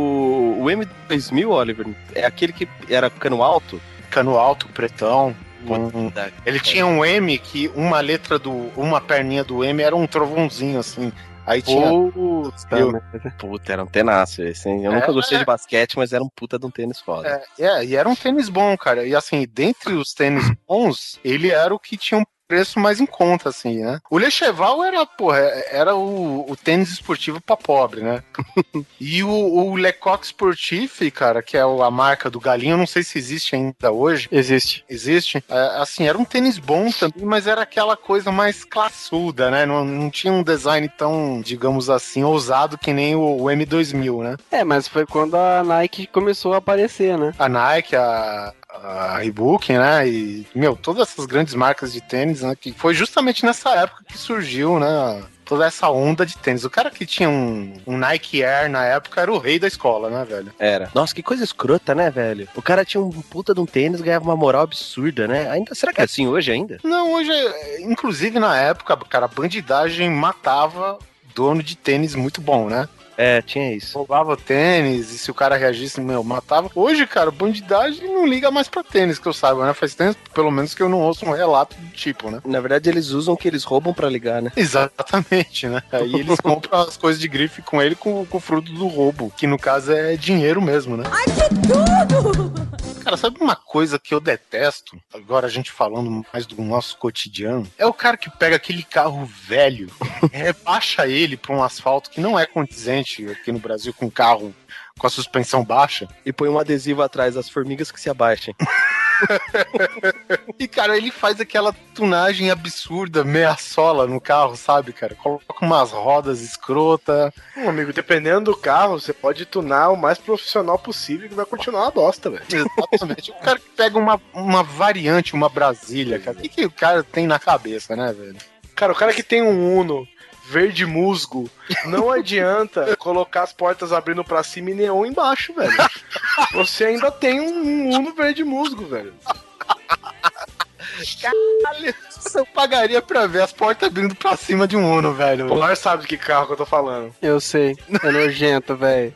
O, o M dois mil, Oliver, é aquele que era cano alto? Cano alto, pretão. Um- Puta, ele tinha um M que uma letra do. Uma perninha do M era um trovãozinho, assim. Aí tinha. Puta, Eu- merda. puta, era um tenaço esse, hein? Eu É, nunca gostei é. de basquete, mas era um puta de um tênis foda. É, é, e era um tênis bom, cara. E assim, dentre os tênis bons, ele era o que tinha um preço mais em conta, assim, né? O Lecheval era, porra, era o, o tênis esportivo pra pobre, né? E o, o Lecoq Sportif, cara, que é a marca do Galinho, eu não sei se existe ainda hoje. Existe. Existe. É, assim, era um tênis bom também, mas era aquela coisa mais classuda, né? Não, não tinha um design tão, digamos assim, ousado que nem o, o M dois mil, né? É, mas foi quando a Nike começou a aparecer, né? A Nike, a, a Reebok, né? E, meu, todas essas grandes marcas de tênis, né? Que foi justamente nessa época que surgiu, né? Toda essa onda de tênis. O cara que tinha um, um Nike Air na época era o rei da escola, né, velho? Era. Nossa, que coisa escrota, né, velho? O cara tinha um puta de um tênis, ganhava uma moral absurda, né? Ainda, será que é assim hoje ainda? Não, hoje, é- inclusive na época, cara, a bandidagem matava dono de tênis muito bom, né? É, tinha isso. Roubava tênis, e se o cara reagisse, meu, matava. Hoje, cara, bandidagem não liga mais pra tênis, que eu saiba, né? Faz tempo, pelo menos, que eu não ouço um relato do tipo, né? Na verdade, eles usam o que eles roubam pra ligar, né? Exatamente, né? Aí eles compram as coisas de grife com ele com, com o fruto do roubo, que no caso é dinheiro mesmo, né? Ai, que tudo! Cara, sabe uma coisa que eu detesto, agora a gente falando mais do nosso cotidiano, é o cara que pega aquele carro velho, rebaixa ele pra um asfalto que não é condizente aqui no Brasil com carro com a suspensão baixa. E põe um adesivo atrás das formigas que se abaixem. E, cara, ele faz aquela tunagem absurda, meia sola no carro, sabe, cara? Coloca umas rodas escrota. Hum, amigo, dependendo do carro, você pode tunar o mais profissional possível que vai continuar uma bosta, velho. Exatamente. O cara que pega uma, uma variante, uma Brasília, cara. O que, que o cara tem na cabeça, né, velho? Cara, o cara que tem um Uno verde musgo, não adianta colocar as portas abrindo pra cima e neon embaixo, velho. Você ainda tem um Uno verde musgo, velho. Caralho, eu pagaria pra ver as portas abrindo pra cima de um Uno, velho. O Polar sabe de que carro que eu tô falando. Eu sei. É nojento, velho.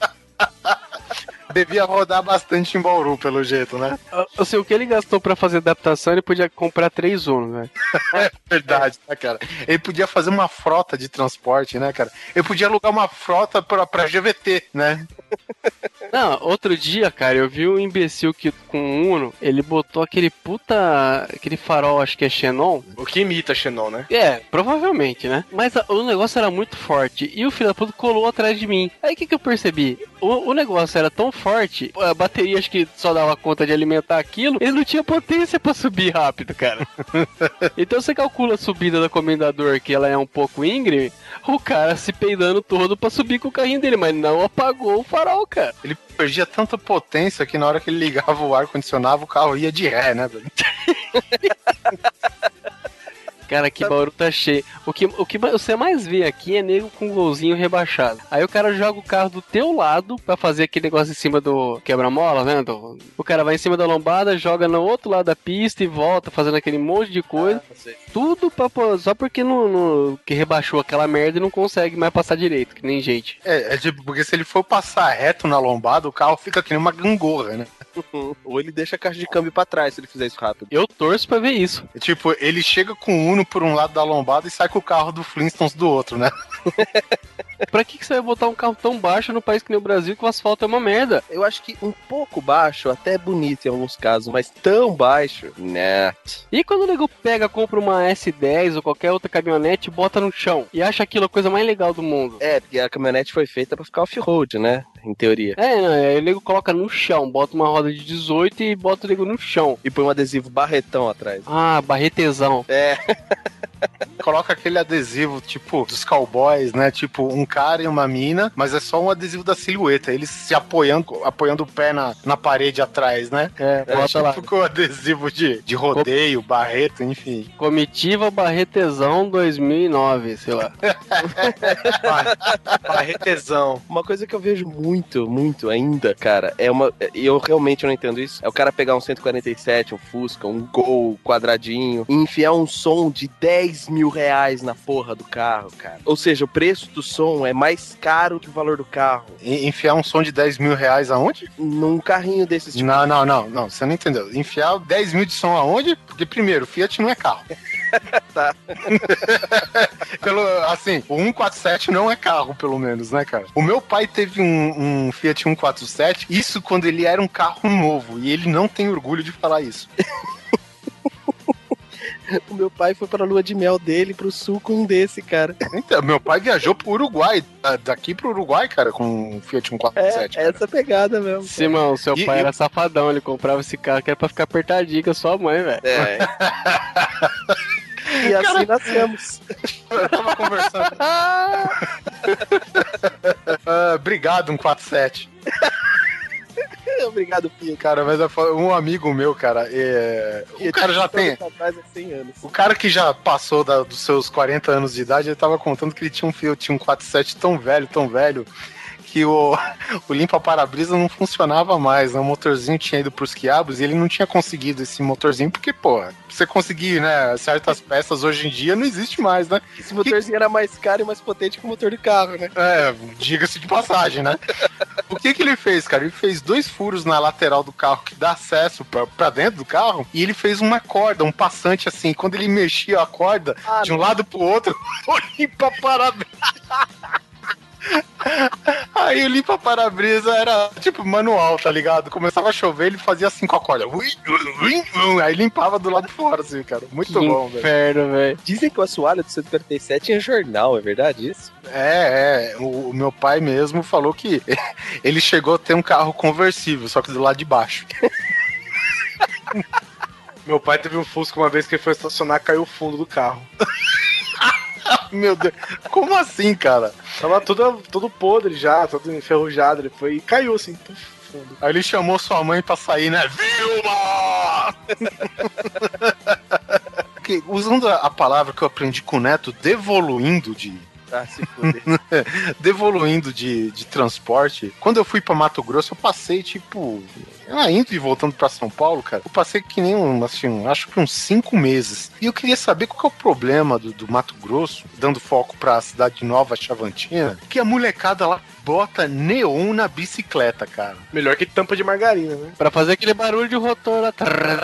Devia rodar bastante em Bauru, pelo jeito, né? Eu sei o que ele gastou pra fazer adaptação, ele podia comprar três Uno, velho. É verdade, né, cara? Ele podia fazer uma frota de transporte, né, cara? Ele podia alugar uma frota pra, pra G V T, né? Não, outro dia, cara, eu vi um imbecil que com um Uno, ele botou aquele puta. aquele farol, acho que é Xenon. O que imita Xenon, né? É, provavelmente, né? Mas a- o negócio era muito forte e o filho da puta colou atrás de mim. Aí o que, que eu percebi? O, o negócio era tão forte, a bateria acho que só dava conta de alimentar aquilo, ele não tinha potência pra subir rápido, cara. Então você calcula a subida do Comendador, que ela é um pouco íngreme, o cara se peidando todo pra subir com o carrinho dele, mas não apagou o farol, cara. Ele perdia tanta potência que na hora que ele ligava o ar-condicionado, o carro ia de ré, né, velho? Cara, que Bauru tá cheio. O que, o que você mais vê aqui é nego com golzinho rebaixado. Aí o cara joga o carro do teu lado pra fazer aquele negócio em cima do quebra-mola, né? Do- o cara vai em cima da lombada, joga no outro lado da pista e volta fazendo aquele monte de coisa. Tudo pra, pô, só porque não, não- que rebaixou aquela merda e não consegue mais passar direito, que nem gente. É, é tipo, porque se ele for passar reto na lombada, o carro fica que nem uma gangorra, né? Ou ele deixa a caixa de câmbio pra trás se ele fizer isso rápido. Eu torço pra ver isso. É tipo, ele chega com o Uno por um lado da lombada e sai com o carro do Flintstones do outro, né? Pra que, que você vai botar um carro tão baixo no país que nem o Brasil que o asfalto é uma merda? Eu acho que um pouco baixo, até é bonito em alguns casos, mas tão baixo, né? E quando o nego pega, compra uma S dez ou qualquer outra caminhonete e bota no chão e acha aquilo a coisa mais legal do mundo? É, porque a caminhonete foi feita pra ficar off-road, né? Em teoria. É, não, aí o nego coloca no chão, bota uma roda de dezoito e bota o nego no chão. E põe um adesivo barretão atrás. Ah, barretezão. É. Coloca aquele adesivo, tipo, dos cowboys, né? Tipo, um cara e uma mina, mas é só um adesivo da silhueta. Eles se apoiando, apoiando o pé na, na parede atrás, né? É, É, bota lá. tipo com adesivo de, de rodeio, barreto, enfim. Comitiva Barretezão dois mil e nove, sei lá. Barretezão. Uma coisa que eu vejo muito, muito ainda, cara, é uma. E eu realmente não entendo isso. É o cara pegar um cento e quarenta e sete, um Fusca, um Gol quadradinho e enfiar um som de dez mil reais na porra do carro, cara. Ou seja, o preço do som é mais caro que o valor do carro. E enfiar um som de dez mil reais aonde? Num carrinho desses tipo. Não, não, não, não, você não entendeu. Enfiar dez mil de som aonde? Porque, primeiro, Fiat não é carro. Tá. Pelo, assim, o cento e quarenta e sete não é carro, pelo menos, né, cara? O meu pai teve um, um Fiat cento e quarenta e sete, isso quando ele era um carro novo, e ele não tem orgulho de falar isso. O meu pai foi pra lua de mel dele pro sul com um desse, cara. Então, meu pai viajou pro Uruguai, daqui pro Uruguai, cara, com um Fiat cento e quarenta e sete. É, essa pegada mesmo. Simão, seu E- pai e- era safadão, ele comprava esse carro que era pra ficar apertadinho com a sua mãe, velho. É. E assim nascemos. Eu tava conversando. Ah, obrigado, cento e quarenta e sete. Obrigado, Fiat. Cara, mas eu falo- um amigo meu, cara, é... o cara já tem... Atrás há cem anos. O cara que já passou da- dos seus quarenta anos de idade, ele tava contando que ele tinha um Fiat cento e quarenta e sete tão velho, tão velho, que o, o limpa-para-brisa não funcionava mais, né? O motorzinho tinha ido pros quiabos e ele não tinha conseguido esse motorzinho, porque, pô, pra você conseguir, né, certas peças hoje em dia não existe mais, né? Esse motorzinho era mais caro e mais potente que o motor do carro, né? É, diga-se de passagem, né? O que que ele fez, cara? Ele fez dois furos na lateral do carro que dá acesso pra, pra dentro do carro e ele fez uma corda, um passante assim. Quando ele mexia a corda Ah, de um não. lado pro outro, o limpa-para-brisa... Aí o limpa-para-brisa era tipo manual, tá ligado? Começava a chover, ele fazia assim com a corda. Ui, ui, ui, aí limpava do lado de fora, assim, cara. Muito Que bom, velho. inferno, velho. Dizem que o assoalho do cento e quarenta e sete tinha jornal, é verdade isso? É, é. O, o meu pai mesmo falou que ele chegou a ter um carro conversível, só que do lado de baixo. Meu pai teve um Fusca uma vez que ele foi estacionar, caiu o fundo do carro. Meu Deus, como assim, cara? Tava tudo, tudo podre já, todo enferrujado. Ele foi e caiu assim, puf, fundo. Aí ele chamou sua mãe pra sair, né? Vilma! Que, usando a, a palavra que eu aprendi com o Neto, devoluindo de... Ah, se fuder. devoluindo de, de transporte, quando eu fui pra Mato Grosso, eu passei, tipo... Ah, indo e voltando pra São Paulo, cara, eu passei que nem um, assim, acho que uns cinco meses. E eu queria saber qual que é o problema do, do Mato Grosso, dando foco pra cidade de Nova Chavantina, que a molecada lá bota neon na bicicleta, cara. Melhor que tampa de margarina, né? Pra fazer aquele barulho de rotor lá.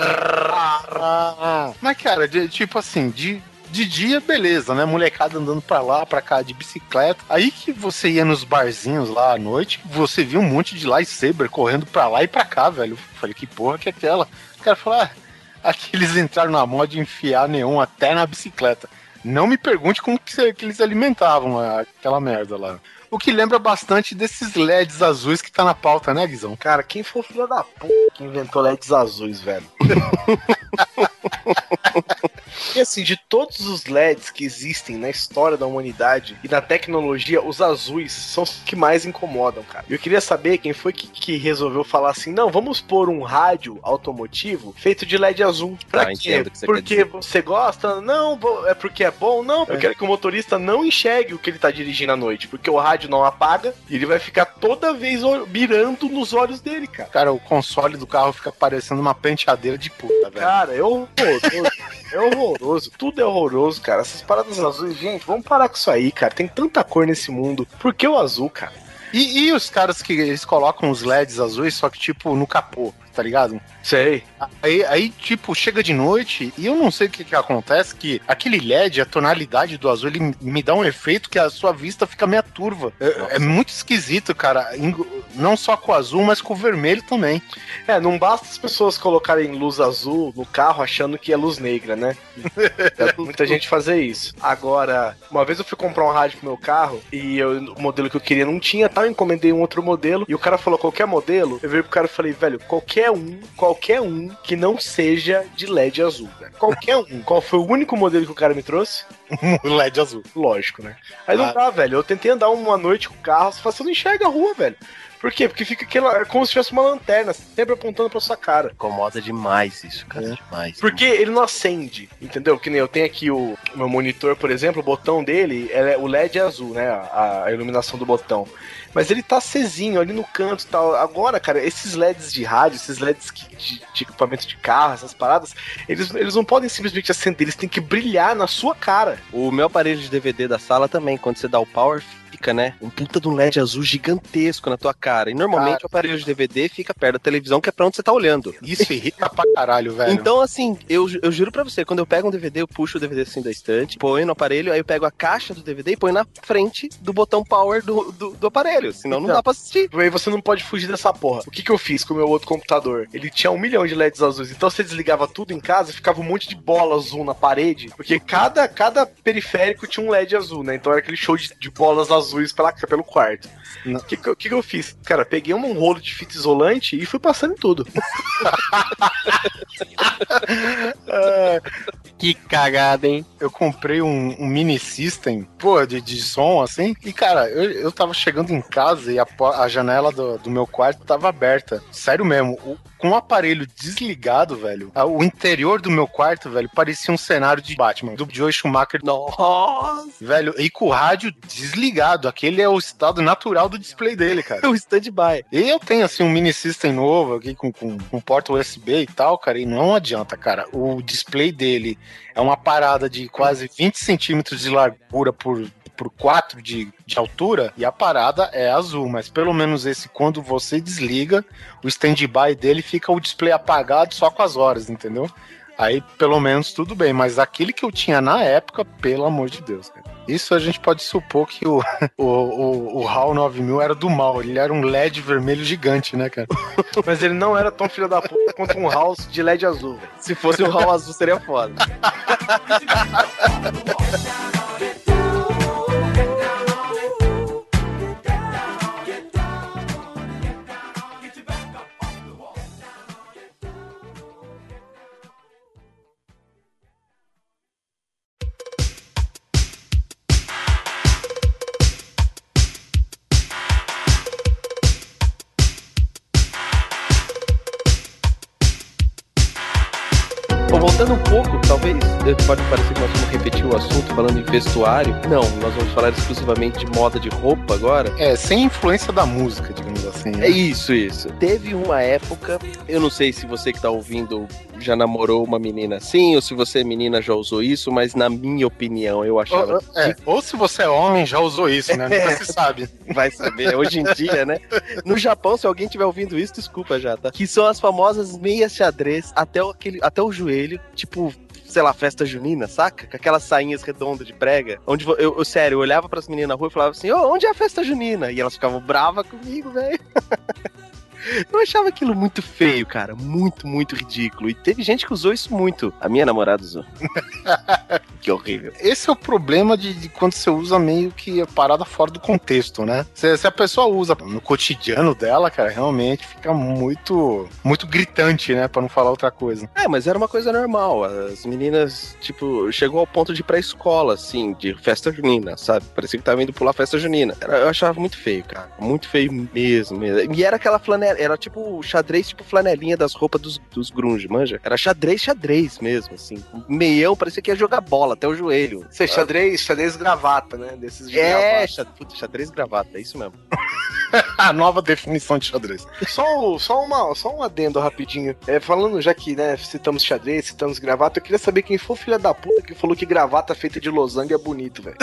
Ah, mas, cara, de- tipo assim, de... De dia, beleza, né? Molecada andando pra lá, pra cá de bicicleta. Aí que você ia nos barzinhos lá à noite, você via um monte de lightsaber correndo pra lá e pra cá, velho. Eu falei, que porra que é aquela? O cara falou, ah, aqui eles entraram na moda de enfiar neon até na bicicleta. Não me pergunte como que, se- que eles alimentavam a- aquela merda lá. O que lembra bastante desses L E Ds azuis que tá na pauta, né, Guizão? Cara, quem foi o filho da puta que inventou L E Ds azuis, velho? E assim, de todos os L E Ds que existem na história da humanidade e na tecnologia, os azuis são os que mais incomodam, cara. Eu queria saber quem foi que, que resolveu falar assim, não, vamos pôr um rádio automotivo feito de L E D azul. Pra Ah, quê? entendo o que você Porque quer você gosta? Não, vou- é porque é bom? Não, eu quero que o motorista não enxergue o que ele tá dirigindo à noite, porque o rádio não apaga e ele vai ficar toda vez o- mirando nos olhos dele, cara. Cara, o console do carro fica parecendo uma penteadeira de puta, velho. Cara, é horroroso. É horroroso. Tudo é horroroso, cara. Essas paradas azuis, gente, vamos parar com isso aí, cara. Tem tanta cor nesse mundo. Por que o azul, cara? E, e os caras que eles colocam os L E Ds azuis, só que tipo no capô, tá ligado? Sei. Aí, aí, tipo, chega de noite e eu não sei o que que acontece, que aquele L E D, a tonalidade do azul, ele me dá um efeito que a sua vista fica meio turva. É, é muito esquisito, cara. Em, não só com o azul, mas com o vermelho também. É, não basta as pessoas colocarem luz azul no carro achando que é luz negra, né? É, muita gente fazer isso. Agora, uma vez eu fui comprar um rádio pro meu carro e eu, o modelo que eu queria não tinha, tal, eu encomendei um outro modelo e o cara falou qualquer modelo. Eu virei pro cara e falei, velho, qualquer um, qualquer um que não seja de L E D azul, velho. Qualquer um. Qual foi o único modelo que o cara me trouxe? O L E D azul. Lógico, né? Aí não dá, velho. Eu tentei andar uma noite com o carro, você não enxerga a rua, velho. Por quê? Porque fica aquela, como se tivesse uma lanterna, sempre apontando pra sua cara. Incomoda demais isso, cara, é. demais. Porque ele não acende, entendeu? Que nem eu tenho aqui o, o meu monitor, por exemplo, o botão dele, é, o L E D é azul, né? A, a iluminação do botão. Mas ele tá acesinho ali no canto e tal. Agora, cara, esses L E Ds de rádio, esses L E Ds que, de, de equipamento de carro, essas paradas, eles, eles não podem simplesmente acender, eles têm que brilhar na sua cara. O meu aparelho de D V D da sala também, quando você dá o power, fica, né? Um puta de um L E D azul gigantesco na tua cara. E normalmente cara, o aparelho de D V D fica perto da televisão, que é pra onde você tá olhando. Isso irrita pra caralho, velho. Então, assim, eu, eu juro pra você, quando eu pego um D V D, eu puxo o D V D assim da estante, ponho no aparelho, aí eu pego a caixa do D V D e ponho na frente do botão power do, do, do aparelho. Senão não, não dá pra assistir. Aí você não pode fugir dessa porra. O que que eu fiz com o meu outro computador? Ele tinha um milhão de L E Ds azuis. Então você desligava tudo em casa, ficava um monte de bola azul na parede. Porque cada, cada periférico tinha um L E D azul, né? Então era aquele show de, de bolas azuis pela, pelo quarto. O que, que, que que eu fiz? Cara, peguei um rolo de fita isolante e fui passando em tudo. Que cagada, hein? Eu comprei um, um mini system, pô, de, de som, assim. E, cara, eu, eu tava chegando em casa e a, a janela do, do meu quarto tava aberta. Sério mesmo, o, com o aparelho desligado, velho, a, o interior do meu quarto, velho, parecia um cenário de Batman, do Joe Schumacher. Nossa! Velho, e com o rádio desligado. Aquele é o estado natural do display dele, cara. É o stand-by. E eu tenho, assim, um mini system novo aqui com, com, com porta U S B e tal, cara, e não adianta, cara. O display dele é uma parada de quase vinte centímetros de largura por, por quatro de, de altura, e a parada é azul, mas pelo menos esse, quando você desliga, o stand-by dele fica o display apagado só com as horas, entendeu? Aí, pelo menos, tudo bem. Mas aquele que eu tinha na época, pelo amor de Deus, cara. Isso a gente pode supor que o, o, o, o HAL nove mil era do mal. Ele era um L E D vermelho gigante, né, cara? Mas ele não era tão filho da puta quanto um HAL de L E D azul, velho. Se fosse um HAL azul, seria foda. Voltando um pouco, talvez pode parecer que nós vamos repetir o assunto falando em vestuário. Não, nós vamos falar exclusivamente de moda de roupa agora. É, sem influência da música, digamos assim. Né? É isso, isso. Teve uma época, eu não sei se você que tá ouvindo já namorou uma menina assim, ou se você menina já usou isso, mas na minha opinião eu achava... Ou, é, ou se você é homem já usou isso, né? Nunca é, se sabe. Vai saber, hoje em dia, né? No Japão, se alguém estiver ouvindo isso, desculpa já, tá? Que são as famosas meias xadrez até o, aquele, até o joelho, tipo... sei lá, festa junina, saca? Com aquelas sainhas redondas de prega. Onde eu, eu sério, eu olhava pras meninas na rua e falava assim, ô, oh, onde é a festa junina? E elas ficavam bravas comigo, velho. Eu achava aquilo muito feio, cara. Muito, muito ridículo. E teve gente que usou isso muito. A minha namorada usou. Que horrível. Esse é o problema de, de quando você usa meio que a parada fora do contexto, né? Se, se a pessoa usa no cotidiano dela, cara, realmente fica muito, muito gritante, né? Pra não falar outra coisa. É, mas era uma coisa normal. As meninas, tipo, chegou ao ponto de ir pra escola, assim, de festa junina, sabe? Parecia que tava indo pular festa junina. Era, eu achava muito feio, cara. Muito feio mesmo, mesmo. E era aquela flanela, era tipo xadrez, tipo flanelinha das roupas dos, dos grunge, manja? Era xadrez, xadrez mesmo, assim. Meião, parecia que ia jogar bola até o joelho. Você, xadrez, xadrez gravata, né? Desses de é, xadrez, puta, xadrez gravata, é isso mesmo. A nova definição de xadrez. Só, só, uma, só um adendo rapidinho. É, falando já que, né, citamos xadrez, citamos gravata, eu queria saber quem foi o filho da puta que falou que gravata feita de losango é bonito, velho.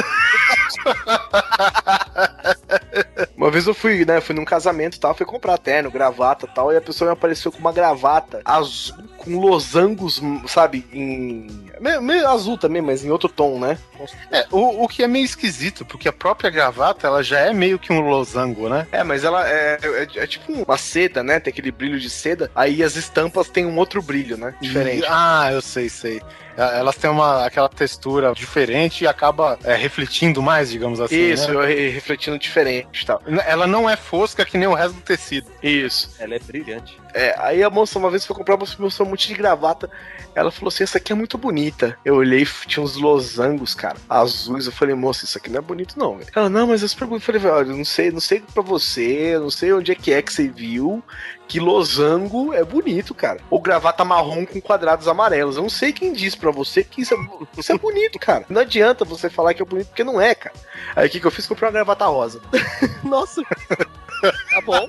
Uma vez eu fui, né, fui num casamento e tal, fui comprar terno, gravata e tal, e a pessoa me apareceu com uma gravata azul, com losangos, sabe, em... Meio, meio azul também, mas em outro tom, né? É, o, o que é meio esquisito, porque a própria gravata, ela já é meio que um losango, né? É, mas ela é, é, é tipo uma seda, né? Tem aquele brilho de seda. Aí as estampas têm um outro brilho, né? Diferente. E, ah, eu sei, sei. Elas têm uma, aquela textura diferente e acaba é, refletindo mais, digamos assim. Isso, né? refletindo diferente e tal. Ela não é fosca que nem o resto do tecido. Isso. Ela é brilhante. É, aí a moça uma vez foi comprar uma moça um monte de gravata. Ela falou assim: essa aqui é muito bonita. Eu olhei, tinha uns losangos, cara, azuis. Eu falei: moça, isso aqui não é bonito, não, velho. Ela, não, mas eu super bonito. Eu falei: olha, eu não sei, não sei pra você, não sei onde é que é que você viu que losango é bonito, cara. Ou gravata marrom com quadrados amarelos. Eu não sei quem disse pra você que isso é, isso é bonito, cara. Não adianta você falar que é bonito, porque não é, cara. Aí o que, que eu fiz? Comprei uma gravata rosa. Nossa. Tá bom.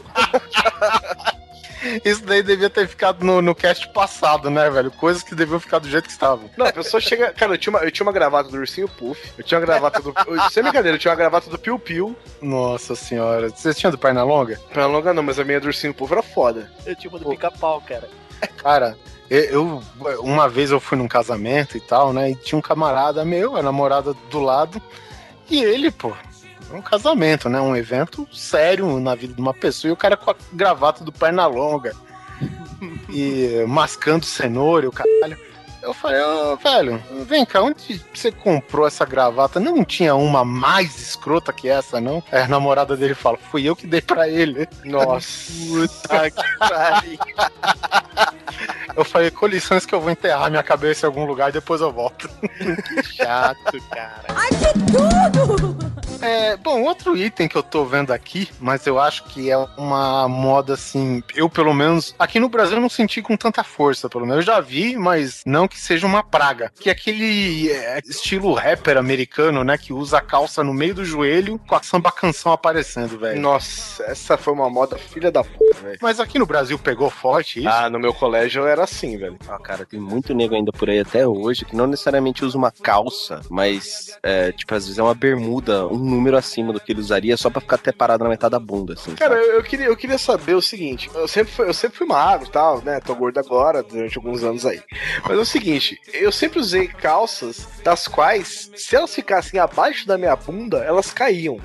Isso daí devia ter ficado no, no cast passado, né, velho? Coisas que deviam ficar do jeito que estavam. Não, a pessoa chega... Cara, eu tinha, uma, eu tinha uma gravata do Ursinho Puff. Eu tinha uma gravata do... Eu, sem brincadeira, eu tinha uma gravata do Piu Piu. Nossa senhora. Você tinha do Pernalonga? Pernalonga não, mas a minha do Ursinho Puff era foda. Eu tinha uma do Pica-Pau, cara. Cara... Eu, uma vez eu fui num casamento e tal, né? E tinha um camarada meu, a namorada do lado. E ele, pô, um casamento, né? Um evento sério na vida de uma pessoa. E o cara com a gravata do Pernalonga. E mascando cenoura e o caralho. Eu falei, ô, oh, velho, vem cá, onde você comprou essa gravata? Não tinha uma mais escrota que essa, não? Aí a namorada dele fala, fui eu que dei pra ele. Nossa, puta que pariu. Eu falei, com licença que eu vou enterrar minha cabeça em algum lugar e depois eu volto. Que chato, cara. Ai, que tudo! É, bom, outro item que eu tô vendo aqui, mas eu acho que é uma moda assim, eu pelo menos, aqui no Brasil eu não senti com tanta força, pelo menos. Eu já vi, mas não que seja uma praga. Que é aquele é, estilo rapper americano, né, que usa a calça no meio do joelho com a samba canção aparecendo, velho. Nossa, essa foi uma moda filha da puta, velho. Mas aqui no Brasil pegou forte isso? Ah, no meu colégio era assim, velho. Ah, cara, tem muito nego ainda por aí até hoje que não necessariamente usa uma calça, mas, é, tipo, às vezes é uma bermuda, um número acima do que ele usaria só pra ficar até parado na metade da bunda, assim. Cara, eu, eu, queria, eu queria saber o seguinte, eu sempre fui, eu sempre fui magro e tal, né, tô gordo agora, durante alguns anos aí. Mas é o seguinte, eu sempre usei calças das quais, se elas ficassem abaixo da minha bunda, elas caíam.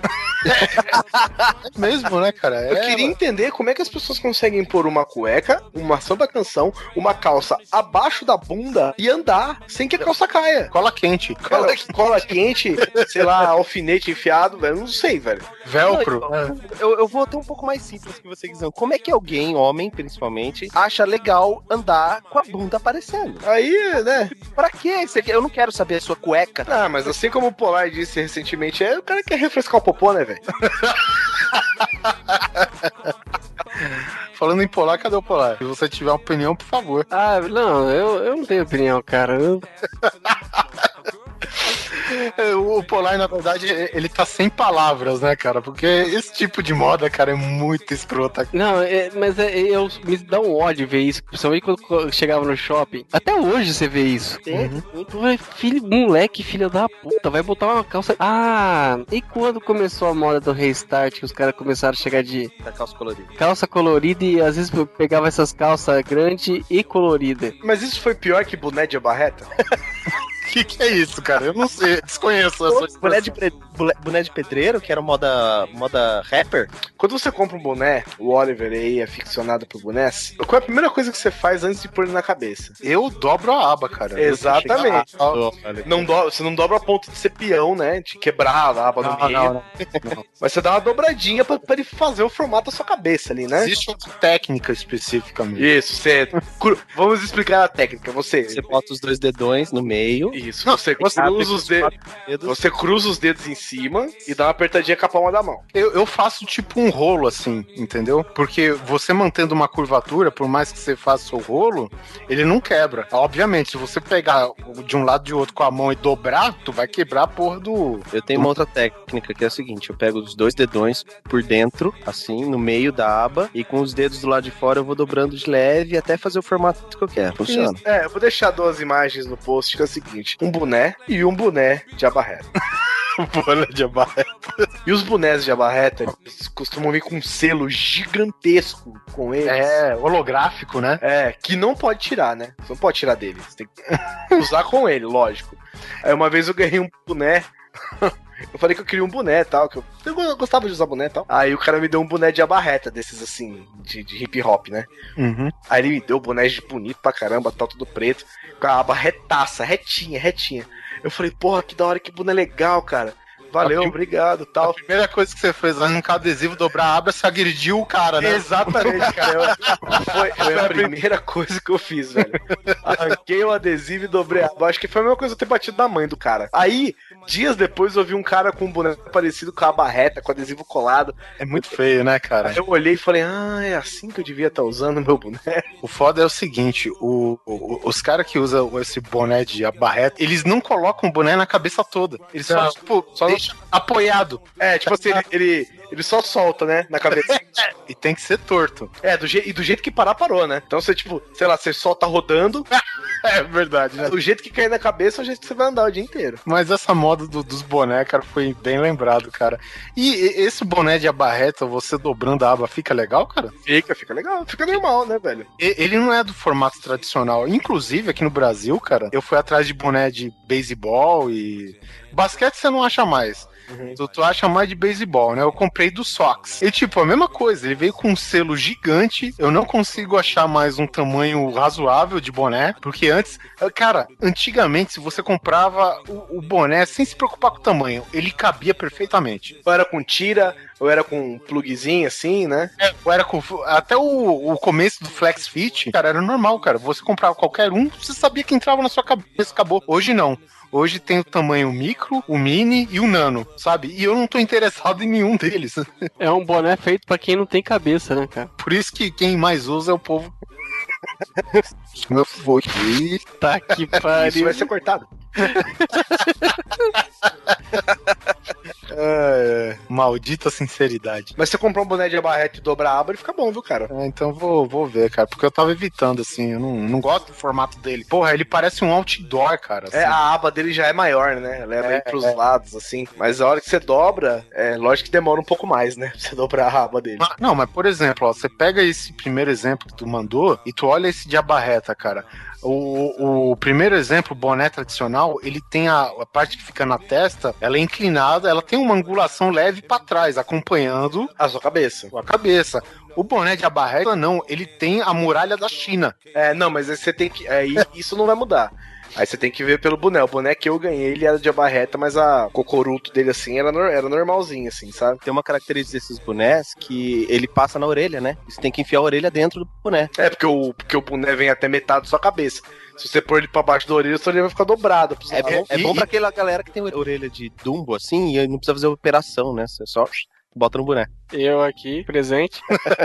É mesmo, né, cara? Eu é... queria entender como é que as pessoas conseguem pôr uma cueca, uma samba canção, uma calça abaixo da bunda e andar sem que a calça caia. Cola quente. Cola, cola quente, sei lá, alfinete enfiado, velho, não sei, velho. Velcro. Não, eu, eu vou até um pouco mais simples que você quiser. Como é que alguém, homem principalmente, acha legal andar com a bunda aparecendo? Aí, né? Pra quê? Você quer- Eu não quero saber a sua cueca. Ah, mas assim como o Polar disse recentemente, é o cara quer refrescar o popô, né, velho? Falando em Polar, cadê o Polar? Se você tiver uma opinião, por favor. Ah, não, eu, eu não tenho opinião, cara. Eu... O Polar, na verdade, ele tá sem palavras, né, cara? Porque esse tipo de moda, cara, é muito escrota. Não, é, mas é, eu me dá um ódio ver isso, principalmente quando eu chegava no shopping. Até hoje você vê isso. Uhum. Tu vai, filho, moleque, filho da puta, vai botar uma calça. Ah, e quando começou a moda do restart, que os caras começaram a chegar de Da calça colorida. calça colorida e às vezes eu pegava essas calças grandes e coloridas. Mas isso foi pior que boné de barreta? O que, que é isso, cara? Eu não sei, desconheço essa Boné de, pre- bule- boné de pedreiro, que era moda, moda rapper. Quando você compra um boné, o Oliver aí é ficcionado por bonés, qual é a primeira coisa que você faz antes de pôr ele na cabeça? Eu dobro a aba, cara. Exatamente. Eu Não do, você não dobra a ponto de ser peão, né? De quebrar a aba no Não, meio. não, não. Mas você dá uma dobradinha pra, pra ele fazer o formato da sua cabeça ali, né? Existe uma técnica específica mesmo. Isso, você. cru- Vamos explicar a técnica. Você. Você bota os dois dedões no meio. Isso, você cruza os dedos. Você cruza os dedos em cima e dá uma apertadinha com a palma da mão. Eu, eu faço tipo um rolo assim, entendeu? Porque você mantendo uma curvatura, por mais que você faça o rolo, ele não quebra. Obviamente, se você pegar de um lado e de outro com a mão e dobrar, tu vai quebrar a porra do... Eu tenho uma outra técnica que é a seguinte: eu pego os dois dedões por dentro, assim, no meio da aba, e com os dedos do lado de fora eu vou dobrando de leve até fazer o formato que eu quero. Funciona. Isso. É, eu vou deixar duas imagens no post que é o seguinte: um boné e um boné de aba reta. Boné de abarreta. E os bonés de abarreta, eles costumam vir com um selo gigantesco com eles. É, holográfico, né? É, que não pode tirar, né? Você não pode tirar dele. Você tem que usar com ele, lógico. Aí uma vez eu ganhei um boné. Eu falei que eu queria um boné e tal, que eu, eu gostava de usar boné e tal. Aí o cara me deu um boné de abarreta, desses assim, de, de hip hop, né? Uhum. Aí ele me deu boné de bonito pra caramba, tal, tudo preto, com a aba retaça, retinha, retinha. Eu falei, porra, que da hora, que boné legal, cara. Valeu, prim... obrigado, tal. A primeira coisa que você fez, arrancar adesivo, dobrar a aba, você agrediu o cara, né? Exatamente, cara. Eu, foi, foi a primeira coisa que eu fiz, velho. Arranquei o adesivo e dobrei a aba. Acho que foi a mesma coisa eu ter batido na mãe do cara. Aí, dias depois, eu vi um cara com um boné parecido com a aba reta, com adesivo colado. É muito feio, né, cara? Eu olhei e falei, ah, é assim que eu devia estar usando o meu boné. O foda é o seguinte, o, o, os caras que usam esse boné de abarreta, eles não colocam o boné na cabeça toda. Eles só, Não, tipo, só deixam apoiado. É, tipo assim, ele, ele, ele só solta, né, na cabeça. E tem que ser torto. É, do je- e do jeito que parar, parou, né? Então você, tipo, sei lá, você solta rodando. É verdade, né? Do jeito que cair na cabeça, é o jeito que você vai andar o dia inteiro. Mas essa moda do, dos bonés, cara, foi bem lembrado, cara. E, e esse boné de abarreta, você dobrando a aba, fica legal, cara? Fica, fica legal. Fica normal, né, velho? E, ele não é do formato tradicional. Inclusive, aqui no Brasil, cara, eu fui atrás de boné de beisebol e... Basquete você não acha mais. Uhum. Tu, tu acha mais de beisebol, né? Eu comprei do Sox. E tipo, a mesma coisa, ele veio com um selo gigante. Eu não consigo achar mais um tamanho razoável de boné, porque antes, cara, antigamente, se você comprava o, o boné sem se preocupar com o tamanho, ele cabia perfeitamente. Ou era com tira, ou era com um plugzinho assim, né? É, ou era com. Até o, o começo do Flex Fit, cara, era normal, cara. Você comprava qualquer um, você sabia que entrava na sua cabeça, acabou. Hoje não. Hoje tem o tamanho micro, o mini e o nano, sabe? E eu não tô interessado em nenhum deles. É um boné feito pra quem não tem cabeça, né, cara? Por isso que quem mais usa é o povo. Meu foi. Tá que pariu. Isso vai ser cortado. É, é, maldita sinceridade. Mas se você comprar um boné de abarreta e dobrar a aba, ele fica bom, viu, cara? É, então vou, vou ver, cara. Porque eu tava evitando, assim. Eu não, não gosto do formato dele. Porra, ele parece um outdoor, cara. Assim. É, a aba dele já é maior, né? Ela é, É, bem pros é. lados, assim. Mas a hora que você dobra, é lógico que demora um pouco mais, né? Pra você dobrar a aba dele. Mas- Não, mas por exemplo, ó, você pega esse primeiro exemplo que tu mandou e tu olha esse de abarreta, cara. O, o primeiro exemplo, o boné tradicional, ele tem a, a parte que fica na testa, ela é inclinada, ela tem uma angulação leve pra trás, acompanhando A sua cabeça. a cabeça. O boné de abarreta, não, ele tem a muralha da China. É, não, mas aí você tem que. Aí isso não vai mudar. Aí você tem que ver pelo boné. O boné que eu ganhei, ele era de abarreta, mas a cocoruto dele, assim, era, nor- era normalzinho, assim, sabe? Tem uma característica desses bonés que ele passa na orelha, né? Você tem que enfiar a orelha dentro do boné. É, porque o, porque o boné vem até metade da sua cabeça. Se você pôr ele pra baixo da orelha, sua orelha vai ficar dobrada. pros É lados. bom, é e- bom e- pra aquela galera que tem orelha de Dumbo, assim, e aí não precisa fazer operação, né? Você só bota no boné. Eu aqui, presente.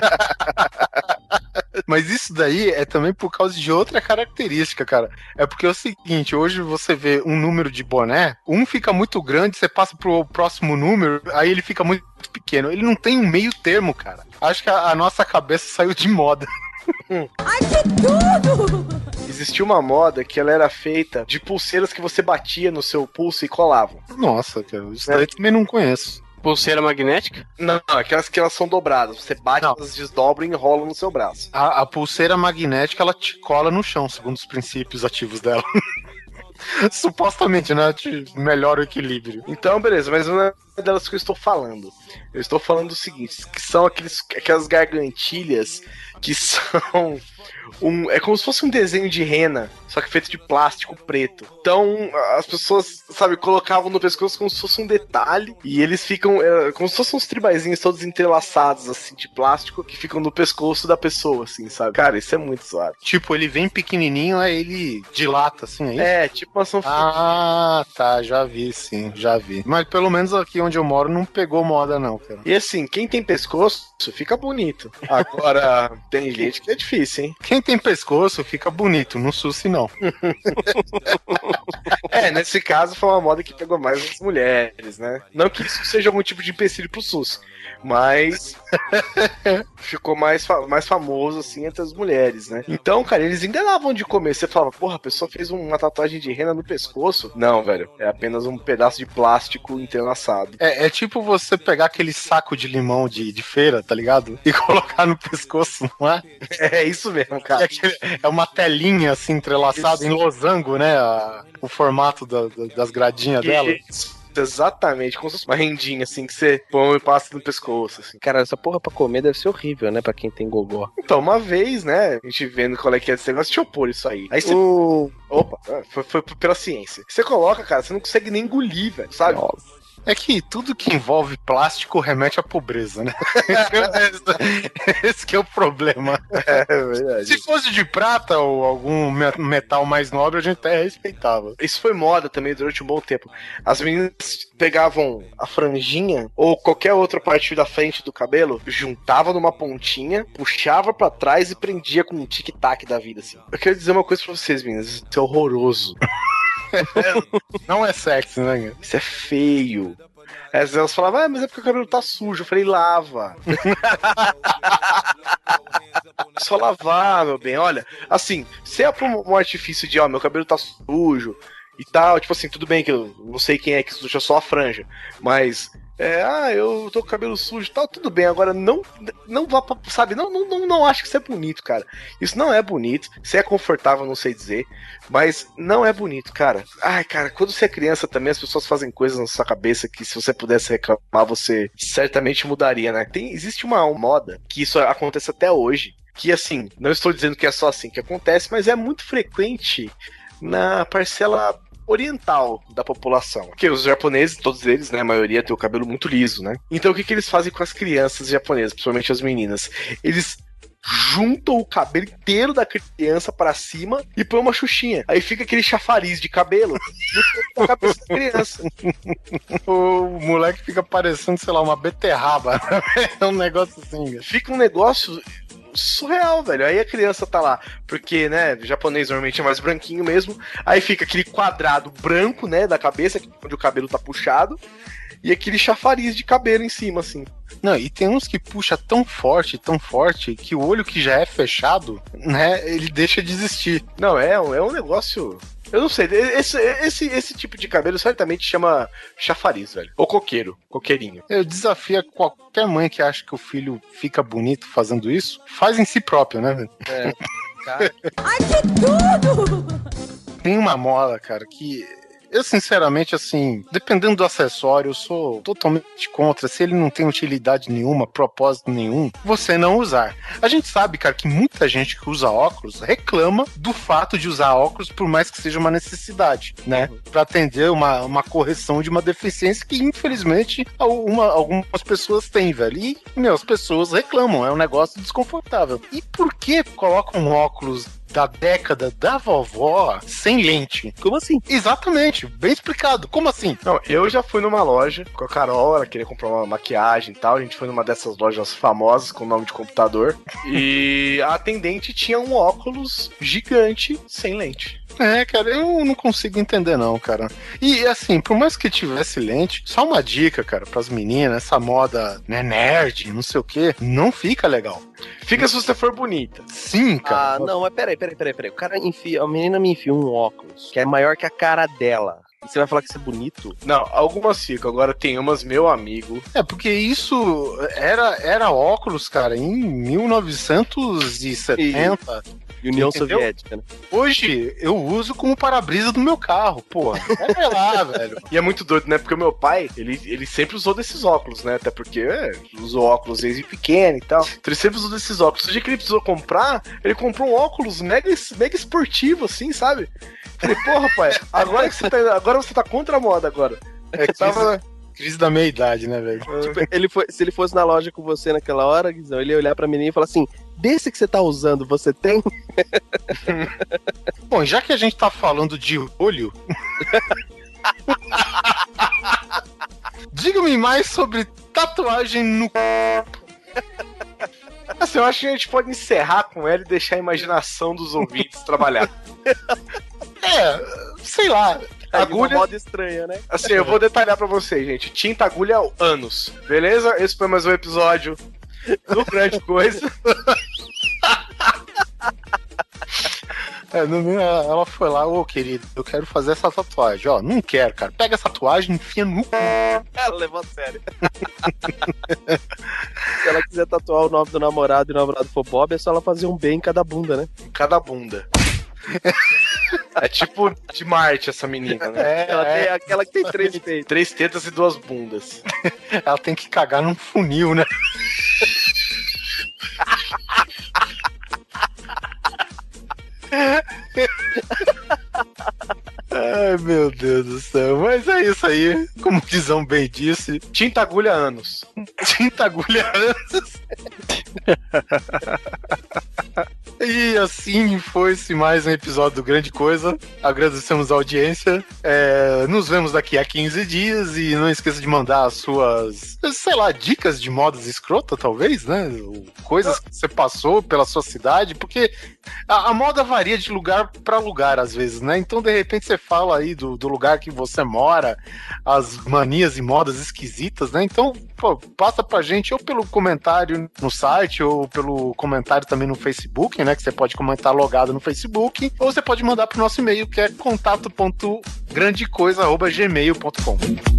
Mas isso daí é também por causa de outra característica, cara. É porque é o seguinte, hoje você vê um número de boné, um fica muito grande, você passa pro próximo número, aí ele fica muito pequeno. Ele não tem um meio termo, cara. Acho que a, a nossa cabeça saiu de moda. Ai, que tudo! Existia uma moda que ela era feita de pulseiras que você batia no seu pulso e colavam. Nossa, cara, isso daí eu também não conheço. Pulseira magnética? Não, aquelas que elas são dobradas. Você bate, Não. elas desdobram e enrolam no seu braço. A, a pulseira magnética, ela te cola no chão, segundo os princípios ativos dela. Supostamente, né? Te melhora o equilíbrio. Então, beleza, mas não é delas que eu estou falando. Eu estou falando do seguinte, que são aqueles, aquelas gargantilhas que são um, é como se fosse um desenho de rena, só que feito de plástico preto. Então, as pessoas, sabe, colocavam no pescoço como se fosse um detalhe, e eles ficam é, como se fossem uns tribaizinhos todos entrelaçados, assim, de plástico, que ficam no pescoço da pessoa, assim, sabe? Cara, isso é muito suave. Tipo, ele vem pequenininho, aí ele dilata, assim, é isso? É, tipo uma sanfona. Ah, tá, já vi, sim, já vi. Mas pelo menos aqui onde eu moro não pegou moda, não, cara. E assim, quem tem pescoço, fica bonito. Agora, tem gente que é difícil, hein? Quem tem pescoço fica bonito, no Sussi não. É, nesse caso foi uma moda que pegou mais as mulheres, né? Não que isso seja algum tipo de empecilho pro SUS, mas ficou mais, fa- mais famoso, assim, entre as mulheres, né? Então, cara, eles ainda davam de comer. Você falava, porra, a pessoa fez uma tatuagem de rena no pescoço. Não, velho, é apenas um pedaço de plástico entrelaçado. É, é tipo você pegar aquele saco de limão de, de feira, tá ligado? E colocar no pescoço, não é? É isso mesmo, É, cara. aquele- é uma telinha assim entrelaçada Isso. em losango, né? A- o formato da- da- das gradinhas dela. Isso, exatamente, como se fosse uma rendinha, assim, que você põe e passa no pescoço, assim. Cara, essa porra pra comer deve ser horrível, né? Pra quem tem gogó. Então, uma vez, né, a gente vendo qual é que é esse negócio, deixa eu pôr isso aí. Aí você... Opa, foi, foi pela ciência. Você coloca, cara, você não consegue nem engolir, velho, sabe? É que tudo que envolve plástico remete à pobreza, né? Esse que é o problema. É verdade. Se fosse de prata ou algum me- metal mais nobre, a gente até respeitava. Isso foi moda também durante um bom tempo. As meninas pegavam a franjinha ou qualquer outra parte da frente do cabelo, juntava numa pontinha, puxava pra trás e prendia com um tic-tac da vida, assim. Eu quero dizer uma coisa pra vocês, meninas. Isso é horroroso. Não é sexy, né? Isso é feio. As elas falavam, ah, mas é porque o cabelo tá sujo. Eu falei, lava. Só lavar, meu bem. Olha, assim, se é por um artifício de, ó, meu cabelo tá sujo e tal, tipo assim, tudo bem que eu não sei quem é que suja só a franja, mas... É, ah, eu tô com o cabelo sujo e tal, tudo bem, agora não não vá pra, sabe, não, não, não, não acho que isso é bonito, cara. Isso não é bonito, se é confortável, não sei dizer, mas não é bonito, cara. Ai, cara, quando você é criança também, as pessoas fazem coisas na sua cabeça que se você pudesse reclamar, você certamente mudaria, né? Tem, existe uma moda que isso acontece até hoje, que assim, não estou dizendo que é só assim que acontece, mas é muito frequente na parcela oriental da população. Porque os japoneses, todos eles, né, a maioria tem o cabelo muito liso, né? Então o que, que eles fazem com as crianças japonesas, principalmente as meninas? Eles juntam o cabelo inteiro da criança pra cima e põe uma xuxinha. Aí fica aquele chafariz de cabelo na cabeça da criança. O moleque fica parecendo, sei lá, uma beterraba. É um negócio assim. Fica um negócio surreal, velho. Aí a criança tá lá, porque, né, o japonês normalmente é mais branquinho mesmo. Aí fica aquele quadrado branco, né, da cabeça, onde o cabelo tá puxado, e aquele chafariz de cabelo em cima, assim. Não, e tem uns que puxa tão forte, tão forte, que o olho que já é fechado, né, ele deixa de existir. Não, é, um- é um negócio... Eu não sei, esse, esse, esse tipo de cabelo certamente chama chafariz, velho. Ou coqueiro, coqueirinho. Eu desafio qualquer mãe que acha que o filho fica bonito fazendo isso, faz em si próprio, né, velho? É, cara. Ai, que tudo! Tem uma moda, cara, que eu, sinceramente, assim, dependendo do acessório, eu sou totalmente contra. Se ele não tem utilidade nenhuma, propósito nenhum, você não usar. A gente sabe, cara, que muita gente que usa óculos reclama do fato de usar óculos, por mais que seja uma necessidade, né? Pra atender uma, uma correção de uma deficiência que, infelizmente, uma, algumas pessoas têm, velho. E, meu, as pessoas reclamam, é um negócio desconfortável. E por que colocam óculos da década da vovó sem lente? Como assim? Exatamente, bem explicado. Como assim? Não, eu já fui numa loja com a Carol, ela queria comprar uma maquiagem e tal. A gente foi numa dessas lojas famosas com nome de computador. E a atendente tinha um óculos gigante sem lente. É, cara, eu não consigo entender não, cara. E assim, por mais que tivesse lente, só uma dica, cara, pras meninas, essa moda, né, nerd, não sei o que, não fica legal. Fica se você for bonita. Sim, cara. Ah, não, mas peraí, peraí, peraí, peraí. O cara enfia, a menina me enfia um óculos que é maior que a cara dela. E você vai falar que isso é bonito? Não, algumas ficam. Agora tem umas, meu amigo. É, porque isso era, era óculos, cara, em mil novecentos e setenta. União Entendeu? Soviética, né? Hoje eu uso como para-brisa do meu carro, porra. Olha lá, velho. E é muito doido, né? Porque o meu pai, ele, ele sempre usou desses óculos, né? Até porque é, usou óculos desde pequeno e tal. Então ele sempre usou desses óculos. O dia que ele precisou comprar, ele comprou um óculos mega, mega esportivo, assim, sabe? Falei, porra, pai, agora que você tá, agora você tá contra a moda agora. É que tava... Crise da meia-idade, né, velho? Tipo, ele foi, se ele fosse na loja com você naquela hora, Guizão, ele ia olhar pra menina e falar assim: desse que você tá usando, você tem? Bom, já que a gente tá falando de olho. Diga-me mais sobre tatuagem no. Assim, eu acho que a gente pode encerrar com ela e deixar a imaginação dos ouvintes trabalhar. É, sei lá. Agulha... Uma moda estranha, né? Assim, eu vou detalhar pra vocês, gente. Tinta, agulha, anos. Beleza? Esse foi mais um episódio do Grande Coisa. É, no meu, ela foi lá, ô querido, eu quero fazer essa tatuagem. Ó, não quero, cara. Pega essa tatuagem e enfia no cu. Ela levou a sério. Se ela quiser tatuar o nome do namorado e o namorado for Bob, é só ela fazer um B em cada bunda, né? Em cada bunda. É tipo de Marte essa menina, né? É, ela é, tem aquela que tem três peitos. Três tetas e duas bundas. Ela tem que cagar num funil, né? Ai, meu Deus do céu. Mas é isso aí. Como o Guizão bem disse. Tinta, agulha, anos. Tinta, agulha, anos. E assim foi-se mais um episódio do Grande Coisa. Agradecemos a audiência. É, nos vemos daqui a quinze dias. E não esqueça de mandar as suas, sei lá, dicas de modas escrota, talvez, né? Coisas que você passou pela sua cidade. Porque a, a moda varia de lugar para lugar, às vezes, né? Então, de repente, você fala aí do, do lugar que você mora, as manias e modas esquisitas, né? Então, pô, passa pra gente ou pelo comentário no site ou pelo comentário também no Facebook, né? Que você pode comentar logado no Facebook, ou você pode mandar pro nosso e-mail, que é contato ponto grandecoisa arroba gmail ponto com.